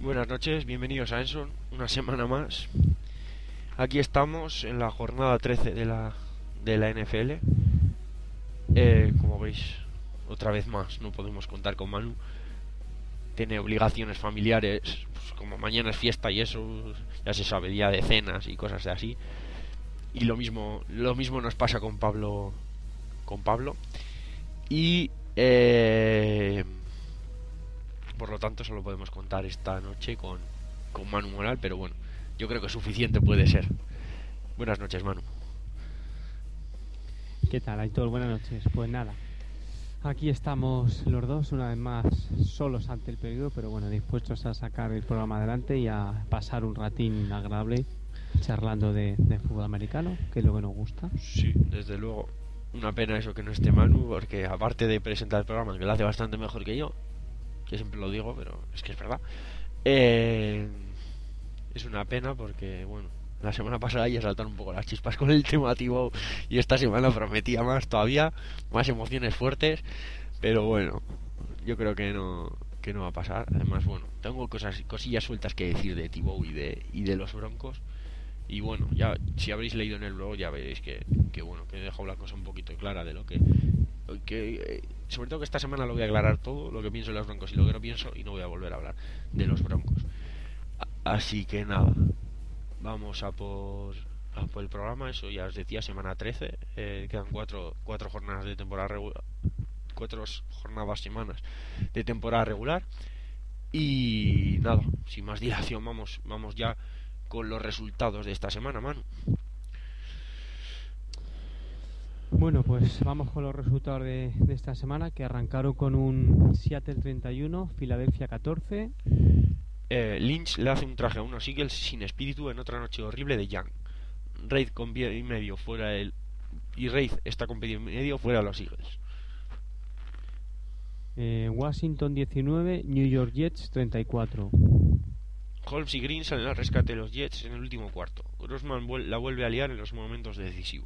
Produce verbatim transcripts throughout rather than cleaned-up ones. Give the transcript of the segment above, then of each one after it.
Buenas noches, bienvenidos a Enson, una semana más. Aquí estamos en la jornada trece de la, de la N F L. Eh, como veis, otra vez más, no podemos contar con Manu. Tiene obligaciones familiares, pues como mañana es fiesta y eso, ya se sabe, día de cenas y cosas de así. Y lo mismo, lo mismo nos pasa con Pablo, con Pablo. Y eh, por lo tanto solo podemos contar esta noche con, con Manu Moral, pero bueno, yo creo que suficiente puede ser. Buenas noches, Manu. ¿Qué tal, Aitor? Buenas noches. Pues nada, aquí estamos los dos una vez más solos ante el peligro, pero bueno, dispuestos a sacar el programa adelante y a pasar un ratín agradable charlando de, de fútbol americano, que es lo que nos gusta. Sí, desde luego. Una pena eso que no esté Manu, porque aparte de presentar el programa, que lo hace bastante mejor que yo, que siempre lo digo, pero es que es verdad, eh, es una pena porque, bueno, la semana pasada ya saltaron un poco las chispas con el tema T-Bow y esta semana prometía más todavía, más emociones fuertes, pero bueno, yo creo que no que no va a pasar. Además, bueno, tengo cosas cosillas sueltas que decir de T-Bow y de, y de los Broncos. Y bueno, ya si habréis leído en el blog ya veréis que, que bueno, que he dejado la cosa un poquito clara de lo que, que eh, sobre todo que esta semana lo voy a aclarar todo, lo que pienso de los Broncos y lo que no pienso, y no voy a volver a hablar de los Broncos. A- así que nada, vamos a por, a por el programa. Eso ya os decía, semana trece, eh, quedan cuatro, cuatro jornadas de temporada regular, cuatro jornadas semanas de temporada regular. Y nada, sin más dilación, vamos, vamos ya con los resultados de esta semana, Manu. Bueno, pues vamos con los resultados de, de esta semana, que arrancaron con un Seattle treinta y uno, Filadelfia catorce. Eh, Lynch le hace un traje a unos Eagles sin espíritu en otra noche horrible de Young. Reid con pie y medio fuera el y Reid está con pie y medio fuera los Eagles. Eh, Washington diecinueve, New York Jets treinta y cuatro. Holmes y Green salen al rescate de los Jets en el último cuarto. Grossman vuel- la vuelve a liar en los momentos decisivos.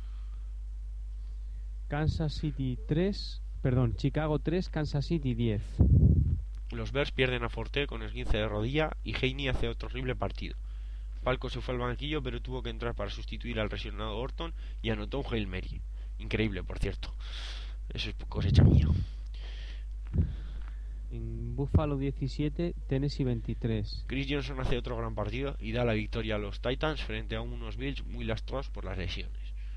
Kansas City tres, perdón, Chicago tres, Kansas City diez. Los Bears pierden a Forte con esguince de rodilla y Heaney hace otro horrible partido. Falco se fue al banquillo, pero tuvo que entrar para sustituir al lesionado Orton y anotó un Hail Mary. Increíble, por cierto. Eso es cosecha mía. En Buffalo diecisiete, Tennessee veintitrés. Chris Johnson hace otro gran partido y da la victoria a los Titans frente a unos Bills muy lastrados por las lesiones.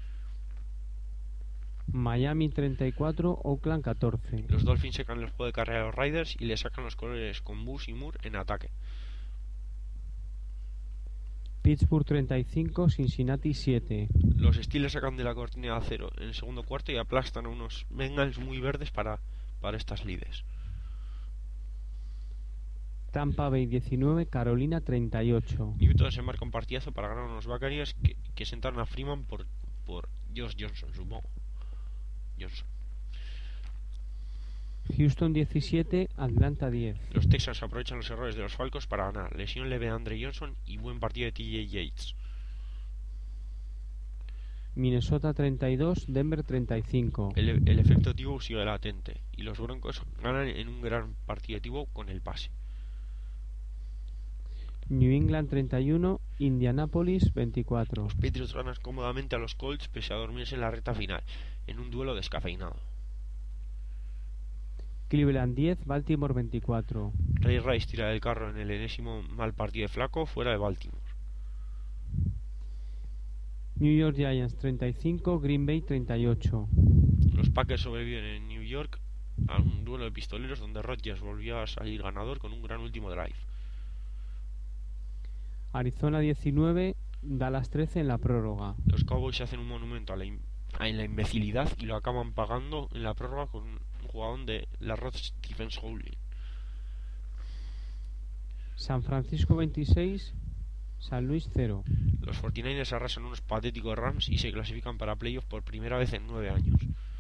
Miami treinta y cuatro, Oakland catorce. Los Dolphins sacan el juego de carrera a los Raiders y le sacan los colores con Bush y Moore en ataque. Pittsburgh treinta y cinco, Cincinnati siete. Los Steelers sacan de la cortina de acero en el segundo cuarto y aplastan a unos Bengals muy verdes para, para estas lides. Tampa Bay diecinueve, Carolina treinta y ocho. Newton se marca un partidazo para ganar a unos Buccaneers que, que sentaron a Freeman por, por Josh Johnson, supongo. Johnson. Houston diecisiete, Atlanta diez. Los Texans aprovechan los errores de los Falcons para ganar. Lesión leve a Andre Johnson y buen partido de T J Yates. Minnesota treinta y dos, Denver treinta y cinco. El, el efecto T-Bow sigue latente y los Broncos ganan en un gran partido de T-Bow con el pase. New England treinta y uno, Indianapolis veinticuatro. Los Patriots ganan cómodamente a los Colts pese a dormirse en la recta final, en un duelo descafeinado. Cleveland diez, Baltimore veinticuatro. Ray Rice tira del carro en el enésimo mal partido de Flaco fuera de Baltimore. New York Giants treinta y cinco, Green Bay treinta y ocho. Los Packers sobreviven en New York a un duelo de pistoleros donde Rodgers volvió a salir ganador con un gran último drive. Arizona diecinueve, Dallas trece en la prórroga. Los Cowboys hacen un monumento a la, in- a la imbecilidad y lo acaban pagando en la prórroga con un jugador de la Rod Stephens Howling. San Francisco veintiséis, San Luis cero. Los cuarenta y nueve ers arrasan unos patéticos Rams y se clasifican para playoff por primera vez en nueve años.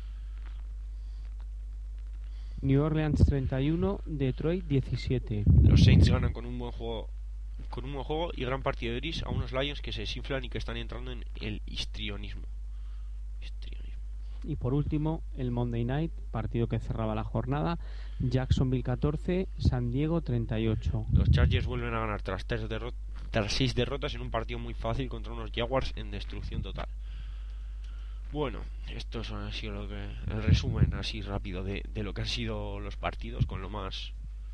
New Orleans treinta y uno, Detroit diecisiete. Los Saints ganan con un buen juego con un buen juego y gran partido de Iris a unos Lions que se desinflan y que están entrando en el histrionismo. Histrionismo. Y por último, el Monday Night, partido que cerraba la jornada, Jacksonville catorce, San Diego treinta y ocho. Los Chargers vuelven a ganar tras, tres derrot- tras seis derrotas en un partido muy fácil contra unos Jaguars en destrucción total. Bueno, esto es así lo que, el resumen así rápido de, de lo que han sido los partidos, con lo más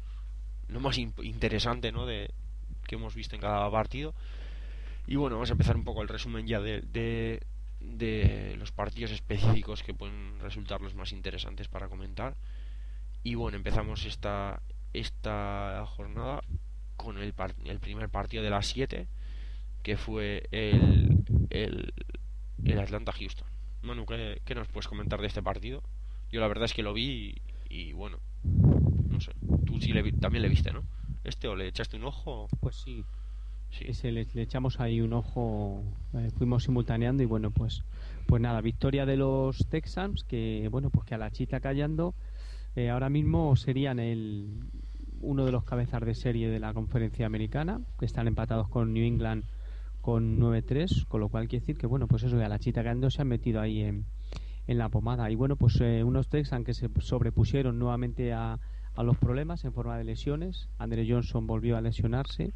lo más imp- interesante, ¿no?, de que hemos visto en cada partido. Y bueno, vamos a empezar un poco el resumen ya de, de, de los partidos específicos que pueden resultar los más interesantes para comentar. Y bueno, empezamos esta esta jornada con el, par- el primer partido de las siete, que fue el, el, el Atlanta-Houston. Manu, ¿qué, ¿qué nos puedes comentar de este partido? Yo la verdad es que lo vi y, y bueno, no sé, tú sí le vi- también le viste, ¿no? ¿Este o le echaste un ojo? Pues sí, Sí. ese le, le echamos ahí un ojo, eh, fuimos simultaneando y bueno, pues pues nada, victoria de los Texans, que bueno, pues que a la chita callando, eh, ahora mismo serían el uno de los cabezas de serie de la conferencia americana, que están empatados con New England con nueve tres, con lo cual quiere decir que bueno, pues eso, de a la chita callando se han metido ahí en, en la pomada. Y bueno, pues eh, unos Texans que se sobrepusieron nuevamente a, a los problemas en forma de lesiones. Andre Johnson volvió a lesionarse,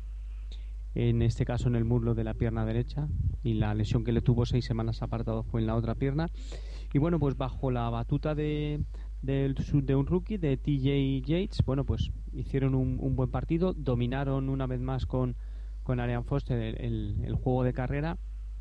en este caso en el muslo de la pierna derecha, y la lesión que le tuvo seis semanas apartado fue en la otra pierna. Y bueno, pues bajo la batuta de, de, de un rookie, de T J Yates, bueno, pues hicieron un, un buen partido, dominaron una vez más con, con Arian Foster el, el, el juego de carrera,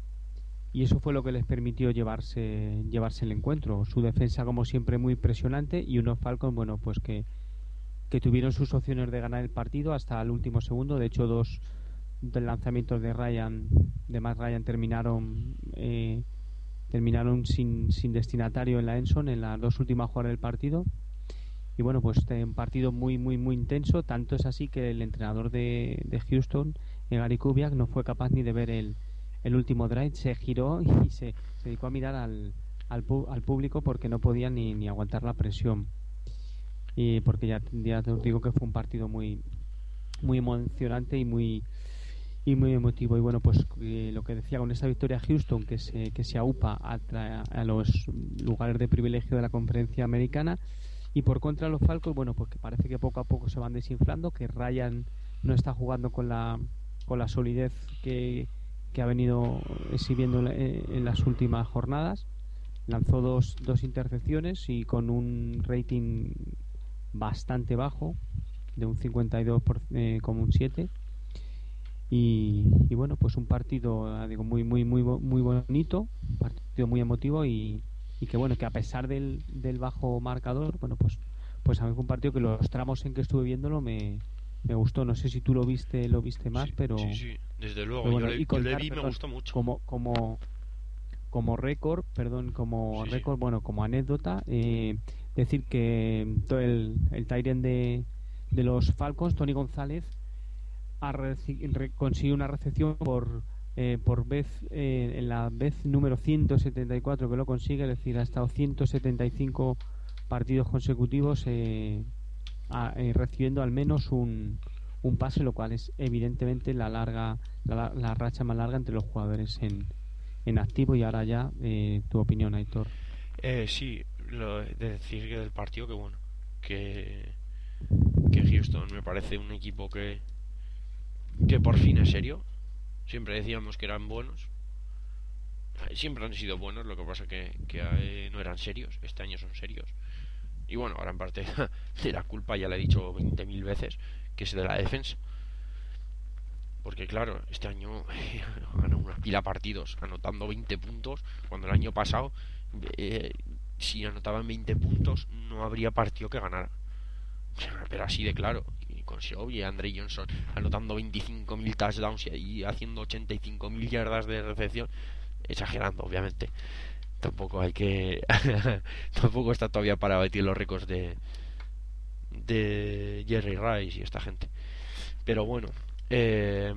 y eso fue lo que les permitió llevarse llevarse el encuentro. Su defensa, como siempre, muy impresionante, y unos Falcons, bueno, pues que, que tuvieron sus opciones de ganar el partido hasta el último segundo. De hecho, dos del lanzamientos de Ryan, de Matt Ryan, terminaron eh, terminaron sin, sin destinatario en la Enson en las dos últimas jugadas del partido. Y bueno, pues un partido muy muy muy intenso, tanto es así que el entrenador de, de Houston, Gary Kubiak, no fue capaz ni de ver el, el último drive, se giró y se, se dedicó a mirar al, al, pu- al público, porque no podía ni, ni aguantar la presión. Y porque ya, ya te digo que fue un partido muy muy emocionante y muy y muy emotivo. Y bueno, pues eh, lo que decía, con esta victoria Houston, que se, que se aupa a, tra- a los lugares de privilegio de la conferencia americana. Y por contra los Falcons, bueno, pues que parece que poco a poco se van desinflando, que Ryan no está jugando con la con la solidez que, que ha venido exhibiendo en, en las últimas jornadas. Lanzó dos, dos intercepciones y con un rating bastante bajo, de un cincuenta y dos por, eh, como un siete. Y, y bueno, pues un partido, eh, digo, muy muy muy bo- muy bonito, un partido muy emotivo, y, y que bueno, que a pesar del, del bajo marcador, bueno, pues pues a mí fue un partido que los tramos en que estuve viéndolo me, me gustó. No sé si tú lo viste lo viste más, Sí, pero, sí, sí, desde luego, pero yo bueno, le, y yo le contar, vi y me perdón, gustó mucho. como como como récord, perdón, como Sí, sí. récord, bueno, como anécdota, eh, decir que todo el, el tight end de, de los Falcons, Tony González, ha reci- re- consiguió una recepción por eh, por vez eh, en la vez número ciento setenta y cuatro que lo consigue, es decir, ha estado ciento setenta y cinco partidos consecutivos eh, a- eh, recibiendo al menos un, un pase, lo cual es evidentemente la larga la, la racha más larga entre los jugadores en, en activo. Y ahora ya, eh, tu opinión, Aitor. Eh, sí, lo de decir que del partido, que bueno, que, que Houston me parece un equipo que, que por fin es serio. Siempre decíamos que eran buenos, siempre han sido buenos, lo que pasa que, que eh, no eran serios. Este año son serios. Y bueno, ahora en parte de la culpa, ya le he dicho veinte mil veces, que es de la defensa. Porque claro, este año ganó una pila de partidos anotando veinte puntos, cuando el año pasado, eh, si anotaban veinte puntos, no habría partido que ganara. Pero así de claro. Y con Xiaomi y Andre Johnson anotando veinticinco mil touchdowns y haciendo ochenta y cinco mil yardas de recepción, exagerando, obviamente. Tampoco hay que. Tampoco está todavía para batir los récords de. de Jerry Rice y esta gente. Pero bueno. Eh,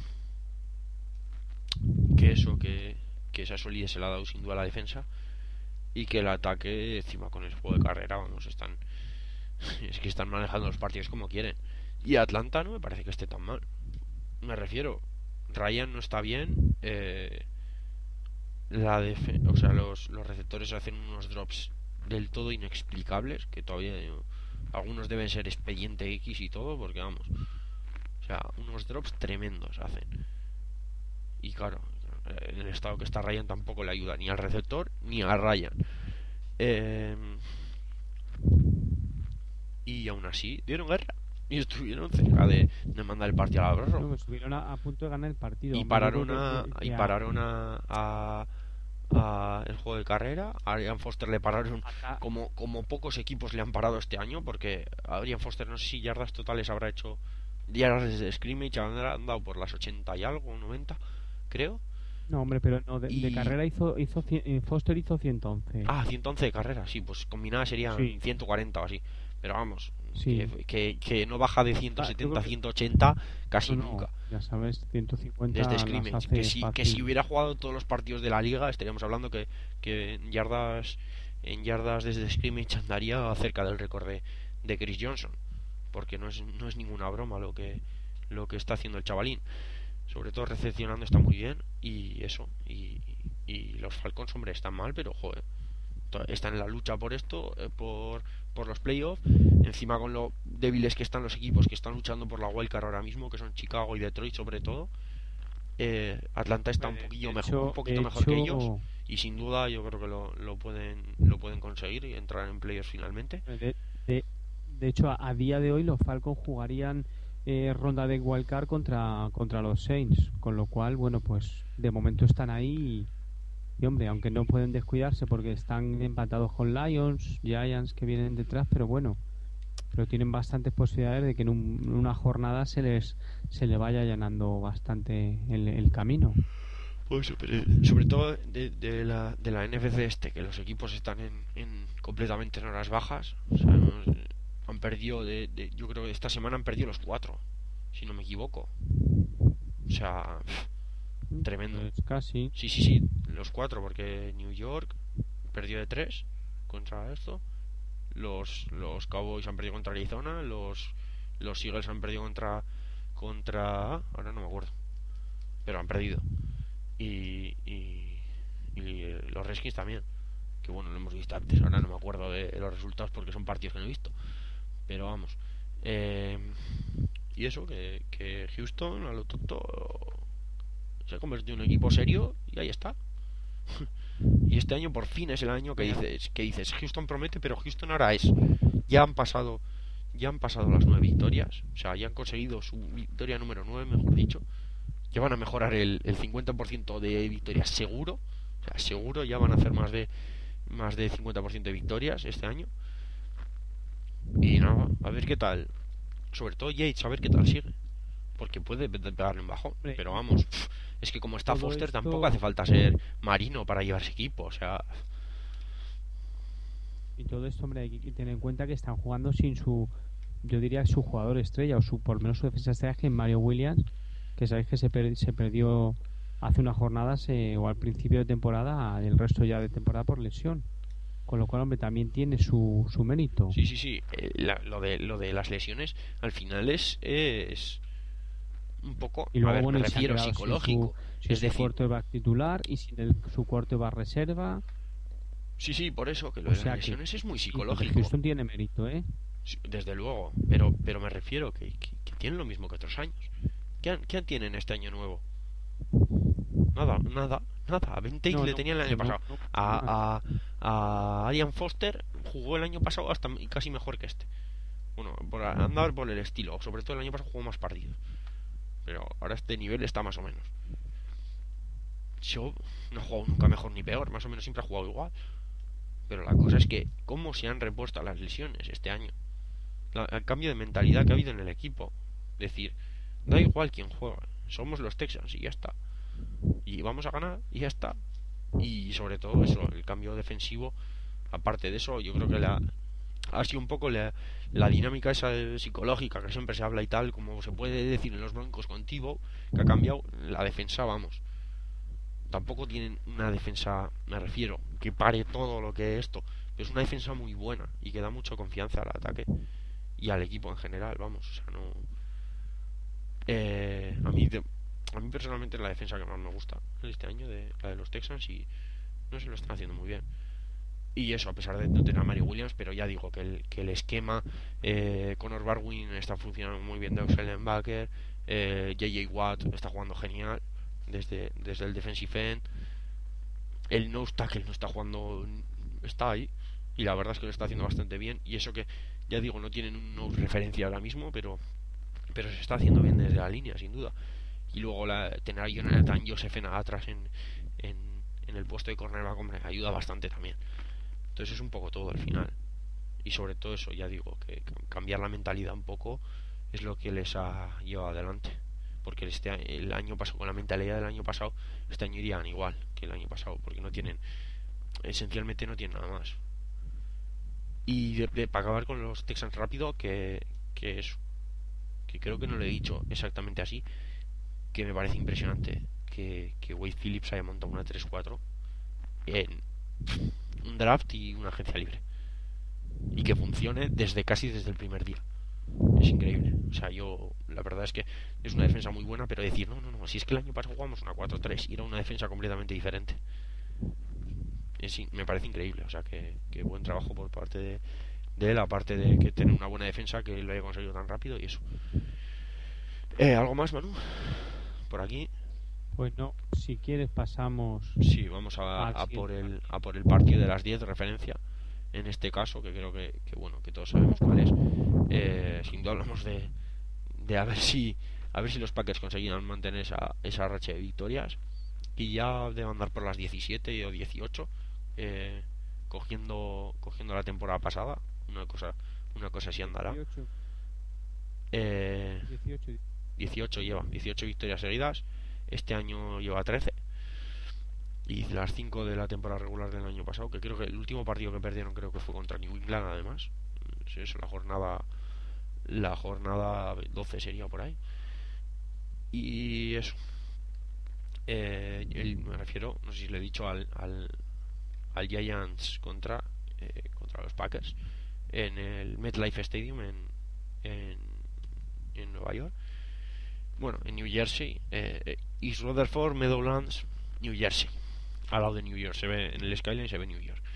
que eso, que, que esa solidez se la ha dado sin duda a la defensa. Y que el ataque, encima con el juego de carrera, vamos, están. Es que están manejando los partidos como quieren. Y Atlanta no me parece que esté tan mal. Me refiero, Ryan no está bien. Eh, la defe- o sea, los, los receptores hacen unos drops del todo inexplicables, que todavía eh, algunos deben ser expediente X y todo, porque vamos, o sea, unos drops tremendos hacen. Y claro, en el estado que está Ryan tampoco le ayuda ni al receptor ni a Ryan. Eh, y aún así dieron guerra y estuvieron cerca de, de mandar el partido a la brasa. No, estuvieron a, a punto de ganar el partido. Y Hombre, yo pararon creo a, que- que- y que a- pararon a, a, a el juego de carrera. A Arian Foster le pararon acá- como, como pocos equipos le han parado este año, porque a Arian Foster no sé si yardas totales habrá hecho, yardas de scrimmage habrá andado por las ochenta y algo, noventa creo. No, hombre, pero no, de, de Y carrera hizo, hizo cien- eh, Foster hizo ciento once. ah, ciento once de carrera, sí, pues combinada serían Sí. ciento cuarenta o así. Pero vamos, Sí. que, que, que no baja de Ah, ciento yo setenta, creo que- ciento ochenta casi No, no, nunca. ya sabes, ciento cincuenta Desde las scrimmage, hace que si, que fácil. si hubiera jugado todos los partidos de la liga, estaríamos hablando que, que en yardas en yardas desde scrimmage andaría cerca del récord de, de Chris Johnson, porque no es, no es ninguna broma lo que lo que está haciendo el chavalín. Sobre todo recepcionando está muy bien, y eso, y, y los Falcons, hombre, están mal, pero joder, to- están en la lucha por esto, eh, por, por los playoffs, encima con lo débiles que están los equipos que están luchando por la wildcard ahora mismo, que son Chicago y Detroit sobre todo. eh, Atlanta está un De- poquillo de mejor, hecho- un poquito de mejor que hecho- ellos, y sin duda yo creo que lo, lo pueden lo pueden conseguir y entrar en playoffs finalmente. De, de- de hecho, a, a día de hoy los Falcons jugarían eh, ronda de wildcard contra, contra los Saints, con lo cual, bueno, pues de momento están ahí y, y, hombre, aunque no pueden descuidarse porque están empatados con Lions, Giants que vienen detrás, pero bueno, pero tienen bastantes posibilidades de que en, un- en una jornada se les se le vaya allanando bastante el, el camino. Pues sobre, sobre todo de, de la, de la N F C este, que los equipos están en, en completamente en horas bajas. O sea, no- han perdido, de, de- yo creo que esta semana han perdido los cuatro, si no me equivoco. O sea, pff, tremendo. Pues casi. Sí, sí, sí, los cuatro, porque New York perdió de tres contra esto. Los, los Cowboys han perdido contra Arizona. Los, los Eagles han perdido contra, contra... Ahora no me acuerdo. Pero han perdido. Y, y, y eh, los Redskins también, que bueno, lo hemos visto antes. Ahora no me acuerdo de los resultados porque son partidos que no he visto, pero vamos. eh, y eso, que, que Houston a lo tonto se ha convertido en un equipo serio y ahí está. Y este año por fin es el año que dices que dices Houston promete, pero Houston ahora es, ya han pasado ya han pasado las nueve victorias, o sea, ya han conseguido su victoria número nueve, mejor dicho. Ya van a mejorar el, el cincuenta por ciento de victorias seguro. O sea, seguro ya van a hacer más de más de cincuenta por ciento de victorias este año. Y nada, a ver qué tal. Sobre todo Yates, a ver qué tal sigue. Porque puede pe- pegarle un bajón. Hombre, Pero vamos, pf, es que como está todo Foster, esto- tampoco hace falta ser marino para llevarse equipo. O sea, Y todo esto, hombre, hay que tener en cuenta que están jugando sin su, yo diría, su jugador estrella, o su por lo menos su defensa estrella, que es Mario Williams, que sabéis que se, per- se perdió hace unas jornadas eh, o al principio de temporada, el resto ya de temporada por lesión. Con lo cual, hombre, también tiene su, su mérito. sí, sí, sí. eh, la- lo, de, lo de las lesiones al final es, es un poco, Y luego, a ver, bueno, me y se ha refiero quedado sin psicológico. su, sin Es su decir, quarterback titular y sin el, su quarterback reserva. sí, sí, por eso, que lo O de las sea que- lesiones es muy Y psicológico. Houston tiene mérito, ¿eh? Sí, desde luego, pero pero me refiero que, que, que tienen lo mismo que otros años. ¿Qué, han- qué tienen este año nuevo? Nada, nada, nada. A Ben Tate No, le no, tenían el año no, pasado. no, no. A, a, a Arian Foster jugó el año pasado hasta m- casi mejor que este. Bueno, por a- andar por el estilo. Sobre todo el año pasado jugó más partidos. Pero ahora este nivel está más o menos. Yo no he jugado nunca mejor ni peor. Más o menos siempre he jugado igual. Pero la cosa es que cómo se han repuesto las lesiones este año. La- el cambio de mentalidad que ha habido en el equipo. Decir, da igual quién juega. Somos los Texans y ya está. Y vamos a ganar y ya está. Y sobre todo eso, el cambio defensivo. Aparte de eso, yo creo que la, ha sido un poco la, la dinámica esa de- psicológica que siempre se habla y tal, como se puede decir en los Broncos con Tebow, que ha cambiado la defensa, vamos. Tampoco tienen una defensa, me refiero, que pare todo lo que es esto, pero es una defensa muy buena y que da mucha confianza al ataque y al equipo en general, vamos, o sea, no... Eh, a mí de- a mí personalmente es la defensa que más me gusta este año, de la de los Texans, y no se lo están haciendo muy bien. Y eso, a pesar de no tener a Mary Williams, pero ya digo que el, que el esquema, eh, Connor Barwin está funcionando muy bien de Oxellenbacker, eh, J J Watt está jugando genial desde, desde el defensive end, el nose tackle no está jugando, está ahí, y la verdad es que lo está haciendo bastante bien, y eso que, ya digo, no tienen un nose referencia ahora mismo, pero, pero se está haciendo bien desde la línea, sin duda. Y luego la, tener a Jonathan Joseph en atrás en, en, en el puesto de cornerback, hombre, ayuda bastante también. Entonces es un poco todo al final. Y sobre todo eso, ya digo, que cambiar la mentalidad un poco es lo que les ha llevado adelante. Porque este, el año pasado, con la mentalidad del año pasado, este año irían igual que el año pasado, porque no tienen, esencialmente no tienen nada más. Y de, de, para acabar con los Texans rápido, que, que es, que creo que no lo he dicho exactamente así, que me parece impresionante que, que Wade Phillips haya montado una tres cuatro en un draft y una agencia libre, y que funcione desde casi desde el primer día. Es increíble. O sea, yo, la verdad es que es una defensa muy buena, pero decir, no, no, no, si es que el año pasado jugamos una cuatro tres y era una defensa completamente diferente, es, me parece increíble. O sea, que, que buen trabajo por parte de, de él, aparte de que tener una buena defensa, que lo haya conseguido tan rápido y eso. Eh, ¿Algo más, Manu? Por aquí. Pues no, si quieres pasamos. Sí, vamos a, a por el a por el partido de las diez, referencia en este caso, que creo que, que bueno, que todos sabemos cuál es. Eh, sin duda hablamos de, de a ver si a ver si los Packers conseguirán mantener esa, esa racha de victorias, y ya de andar por las diecisiete o dieciocho, eh, cogiendo cogiendo la temporada pasada, una cosa una cosa así andará. dieciocho. Eh, dieciocho lleva dieciocho victorias seguidas. Este año lleva trece, y las cinco de la temporada regular del año pasado, que creo que el último partido que perdieron creo que fue contra New England, además. Sí, eso, la jornada la jornada doce sería por ahí. Y eso, eh, el, me refiero, no sé si le he dicho, al al, al Giants contra eh, contra los Packers en el MetLife Stadium en en, en Nueva York. Bueno, en New Jersey, eh, East Rutherford, Meadowlands, New Jersey. Al lado de New York, se ve en el skyline, se ve New York.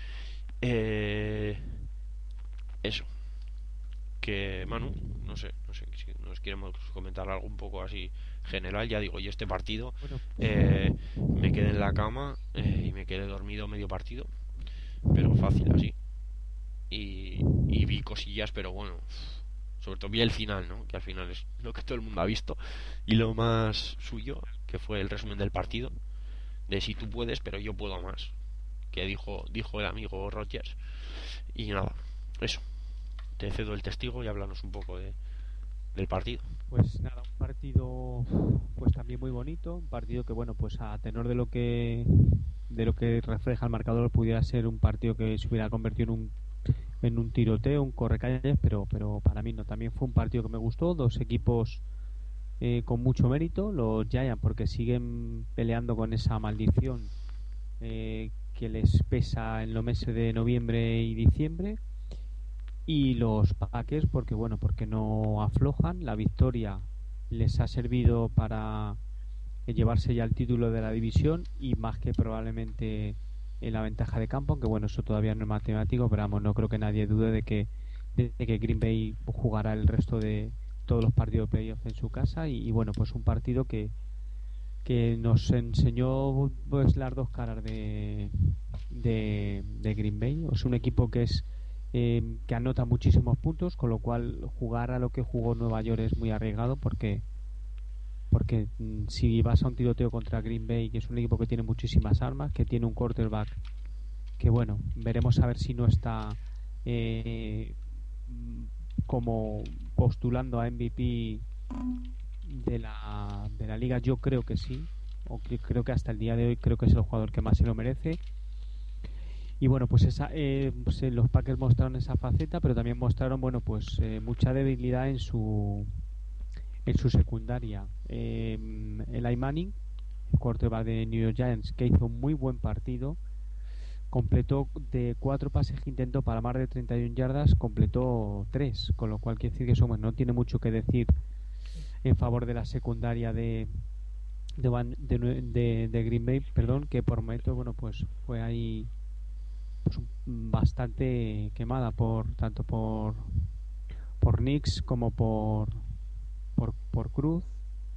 Eh, eso. Que Manu, no sé, no sé si nos queremos comentar algo un poco así general. Ya digo, yo este partido eh, me quedé en la cama eh, y me quedé dormido medio partido, pero fácil así. Y, y vi cosillas, pero bueno, sobre todo vi el final, ¿no? Que al final es lo que todo el mundo ha visto, y lo más suyo, que fue el resumen del partido, de si tú puedes, pero yo puedo más, que dijo dijo el amigo Rodgers. Y nada, eso, te cedo el testigo y háblanos un poco de, del partido. Pues nada, un partido pues también muy bonito, un partido que bueno, pues a tenor de lo que de lo que refleja el marcador, pudiera ser un partido que se hubiera convertido en un en un tiroteo, un correcalles, pero pero para mí no. También fue un partido que me gustó, dos equipos eh, con mucho mérito, los Giants porque siguen peleando con esa maldición eh, que les pesa en los meses de noviembre y diciembre, y los Packers porque bueno, porque no aflojan. La victoria les ha servido para llevarse ya el título de la división, y más que probablemente en la ventaja de campo, aunque bueno, eso todavía no es matemático, pero vamos, no creo que nadie dude de que, de que Green Bay jugará el resto de todos los partidos de playoff en su casa. Y, y bueno, pues un partido que que nos enseñó pues las dos caras de de, de Green Bay. Es un equipo que es eh, que anota muchísimos puntos, con lo cual jugar a lo que jugó Nueva York es muy arriesgado, porque porque mm, si vas a un tiroteo contra Green Bay, que es un equipo que tiene muchísimas armas, que tiene un quarterback que bueno, veremos a ver si no está eh, como postulando a M V P de la, de la liga. Yo creo que sí, o que, creo que hasta el día de hoy creo que es el jugador que más se lo merece. Y bueno, pues esa eh, pues, eh, los Packers mostraron esa faceta, pero también mostraron bueno, pues eh, mucha debilidad en su en su secundaria. eh, Eli Manning, el quarterback de New York Giants, que hizo un muy buen partido, completó de cuatro pases que intentó para más de treinta y una yardas, completó tres, con lo cual quiere decir que eso bueno, no tiene mucho que decir en favor de la secundaria de, de, Van- de, Nue- de, de Green Bay, perdón, que por momentos, bueno, pues fue ahí pues, un- bastante quemada por tanto por por Knicks como por por, por Cruz.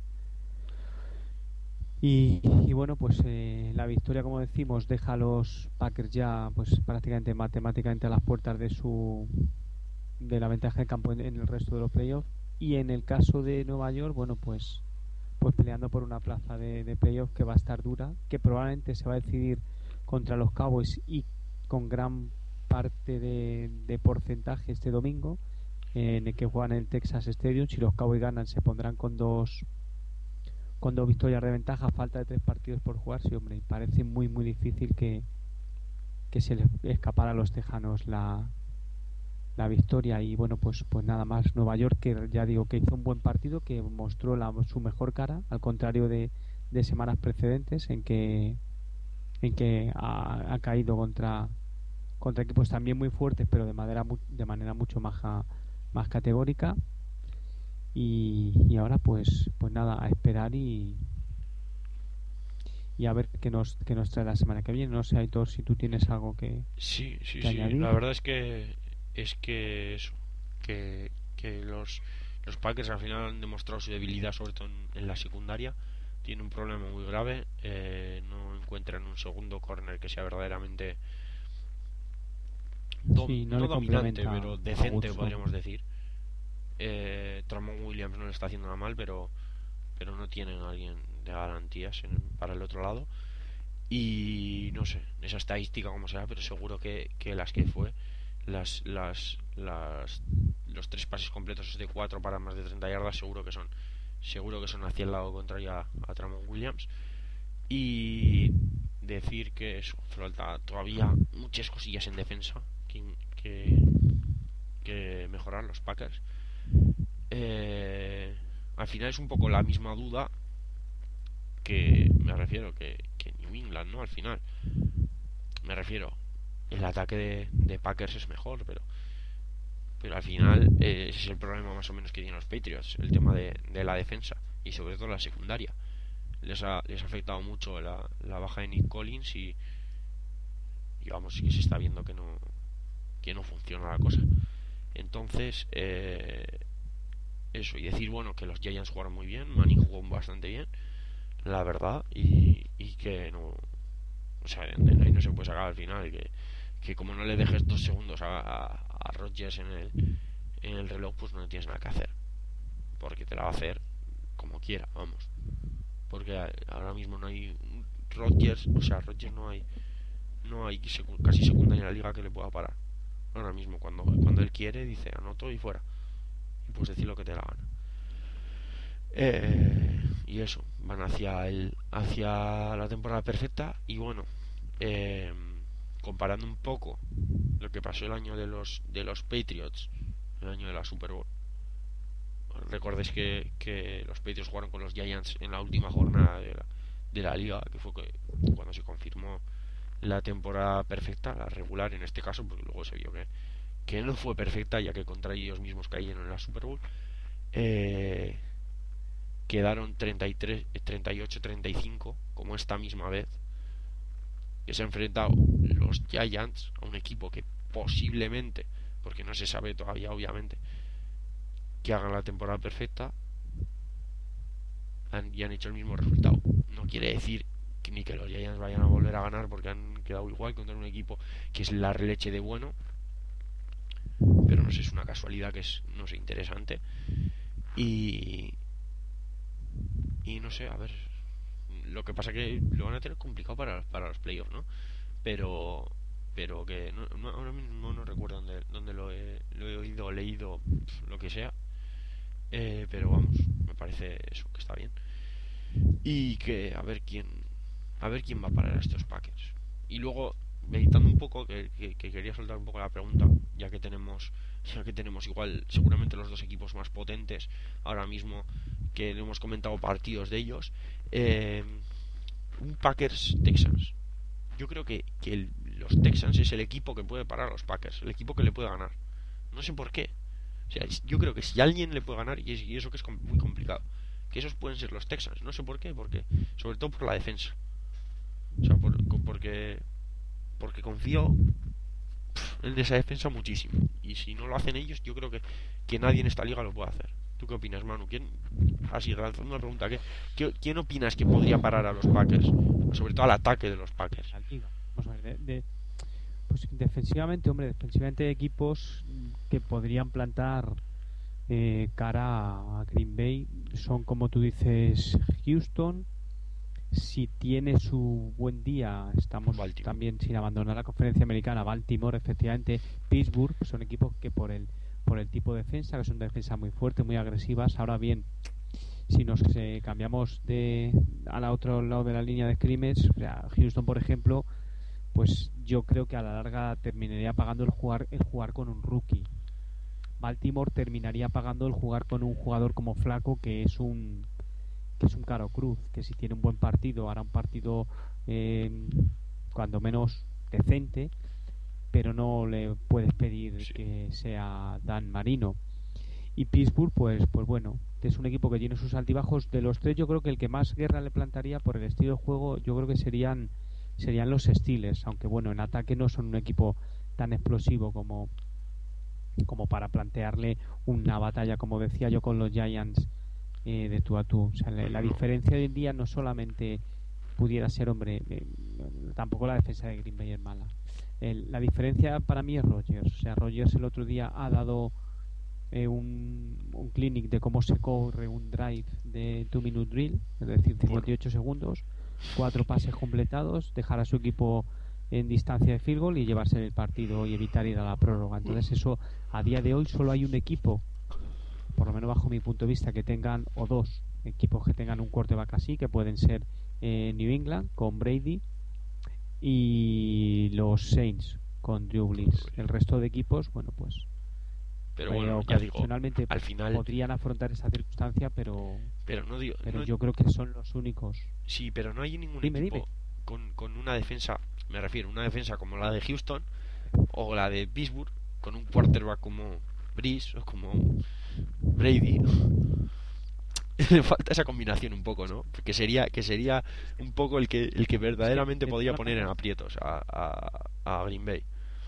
Y, y bueno, pues eh, la victoria, como decimos, deja a los Packers ya pues prácticamente matemáticamente a las puertas de su de la ventaja de campo en, en el resto de los playoffs. Y en el caso de Nueva York, bueno, pues pues peleando por una plaza de, de playoff que va a estar dura, que probablemente se va a decidir contra los Cowboys y con gran parte de, de porcentaje este domingo, en el que juegan en el Texas Stadium. Si los Cowboys ganan, se pondrán con dos con dos victorias de ventaja, falta de tres partidos por jugar. Sí, hombre, parece muy muy difícil que, que se les escapara a los tejanos la, la victoria. Y bueno, pues pues nada más. Nueva York, que ya digo que hizo un buen partido, que mostró la, su mejor cara, al contrario de, de semanas precedentes en que en que ha, ha caído contra contra equipos también muy fuertes, pero de manera de manera mucho más más categórica. Y, y ahora pues pues nada, a esperar y y a ver qué nos qué nos trae la semana que viene. No sé, Aitor, si tú tienes algo que, Sí, sí, que sí. añadir. La verdad es que es que eso, que, que los, los Packers al final han demostrado su debilidad, sobre todo en, en la secundaria. Tienen un problema muy grave. Eh, no encuentran un segundo corner que sea verdaderamente dom- Sí, no no le dominante, complementa pero a decente, Woodson. podríamos decir. Eh, Tramon Williams no le está haciendo nada mal, pero pero no tienen a alguien de garantías en- para el otro lado. Y no sé, esa estadística como sea, pero seguro que, que las que fue, las, las, las, los tres pases completos de cuatro para más de treinta yardas, seguro que son, seguro que son hacia el lado contrario a, a Tramon Williams. Y decir que eso, falta todavía muchas cosillas en defensa que, que, que mejorar los Packers. Eh, al final es un poco la misma duda que me refiero que, que New England, ¿no? Al final me refiero, el ataque de, de Packers es mejor, pero pero al final eh, ese es el problema más o menos que tienen los Patriots, el tema de, de la defensa y sobre todo la secundaria. Les ha, les ha afectado mucho la, la baja de Nick Collins y, y vamos, que se está viendo que no que no funciona la cosa. Entonces, eh, eso, y decir, bueno, que los Giants jugaron muy bien, Manning jugó bastante bien, la verdad, y, y que no, o sea, de ahí no se puede sacar al final que, que como no le dejes dos segundos a, a, a Rodgers en el, en el reloj, pues no tienes nada que hacer, porque te la va a hacer como quiera, vamos. Porque ahora mismo no hay Rodgers, o sea, Rodgers no hay, no hay casi secundaria en la liga que le pueda parar. Ahora mismo, cuando, cuando él quiere, dice anoto y fuera. Y pues decir lo que te la gana. Eh, y eso, van hacia el hacia la temporada perfecta. Y bueno, eh, comparando un poco lo que pasó el año de los de los Patriots, el año de la Super Bowl. Recordéis que, que los Patriots jugaron con los Giants en la última jornada de la, de la liga, que fue que, cuando se confirmó la temporada perfecta, la regular en este caso, porque luego se vio que, que no fue perfecta, ya que contra ellos mismos cayeron en la Super Bowl. Eh, quedaron treinta y tres, treinta y ocho treinta y cinco, como esta misma vez, que se han enfrentado los Giants a un equipo que posiblemente, porque no se sabe todavía obviamente, que hagan la temporada perfecta, han, y han hecho el mismo resultado. No quiere decir que ni que los Giants vayan a volver a ganar, porque han quedado igual contra un equipo que es la leche de bueno, pero no sé, es una casualidad que es, no sé, interesante. Y y no sé, a ver, lo que pasa que lo van a tener complicado para, para los playoffs, ¿no? Pero pero que no, no, ahora mismo no recuerdo dónde, dónde lo, he, lo he oído, leído, lo que sea. Eh, pero vamos, me parece eso, que está bien. Y que a ver quién a ver quién va a parar a estos Packers. Y luego, meditando un poco, que, que, que quería soltar un poco la pregunta, ya que tenemos ya que tenemos igual seguramente los dos equipos más potentes ahora mismo, que le hemos comentado partidos de ellos. eh, un Packers Texans, yo creo que, que el, los Texans es el equipo que puede parar a los Packers, el equipo que le puede ganar. No sé por qué. O sea, yo creo que si alguien le puede ganar, y, es, y eso que es muy complicado, que esos pueden ser los Texans. No sé por qué, porque sobre todo por la defensa. O sea, por, porque porque confío en esa defensa muchísimo. Y si no lo hacen ellos, yo creo que, que nadie en esta liga lo puede hacer. ¿Tú qué opinas, Manu? ¿Quién, así, lanzando una pregunta, ¿qué, qué, ¿quién opinas que podría parar a los Packers? Sobre todo al ataque de los Packers. La liga. Vamos a ver, de, de, pues defensivamente, hombre, defensivamente hay equipos que podrían plantar eh, cara a Green Bay. Son, como tú dices, Houston. Si tiene su buen día, estamos Baltimore. También sin abandonar la conferencia americana. Baltimore, efectivamente, Pittsburgh, son equipos que por el por el tipo de defensa, que son defensas muy fuertes, muy agresivas. Ahora bien, si nos eh, cambiamos de al otro lado de la línea de scrimmage, o sea, Houston, por ejemplo, pues yo creo que a la larga terminaría pagando el jugar el jugar con un rookie. Baltimore terminaría pagando el jugar con un jugador como Flaco, que es un que es un caro cruz, que si tiene un buen partido hará un partido eh, cuando menos decente, pero no le puedes pedir sí. que sea Dan Marino. Y Pittsburgh, pues pues bueno, es un equipo que tiene sus altibajos. De los tres, yo creo que el que más guerra le plantaría por el estilo de juego, yo creo que serían serían los Steelers, aunque bueno, en ataque no son un equipo tan explosivo como como para plantearle una batalla, como decía yo, con los Giants eh, de tú a tú. O sea, la, la diferencia hoy en día no solamente pudiera ser, hombre, eh, tampoco la defensa de Green Bay es mala. El, la diferencia para mí es Rodgers. O sea, Rodgers el otro día ha dado eh, un, un clinic de cómo se corre un drive de two minute drill, es decir, cincuenta y ocho segundos, cuatro pases completados, dejar a su equipo en distancia de field goal y llevarse el partido y evitar ir a la prórroga. Entonces eso, a día de hoy solo hay un equipo, por lo menos bajo mi punto de vista, que tengan, o dos equipos que tengan un quarterback así, que pueden ser eh, New England con Brady y los Saints con Drew Brees. El resto de equipos, bueno, pues pero bueno, ya digo, al final podrían afrontar esa circunstancia, pero pero no digo, pero no, yo creo que son los únicos. Sí, pero no hay ningún dime, equipo dime. Con, con una defensa, me refiero, una defensa como la de Houston o la de Pittsburgh, con un quarterback como Brees o como Brady. Le falta esa combinación un poco, ¿no? Que sería que sería un poco el que el que verdaderamente sí, podía poner en aprietos a, a, a Green Bay.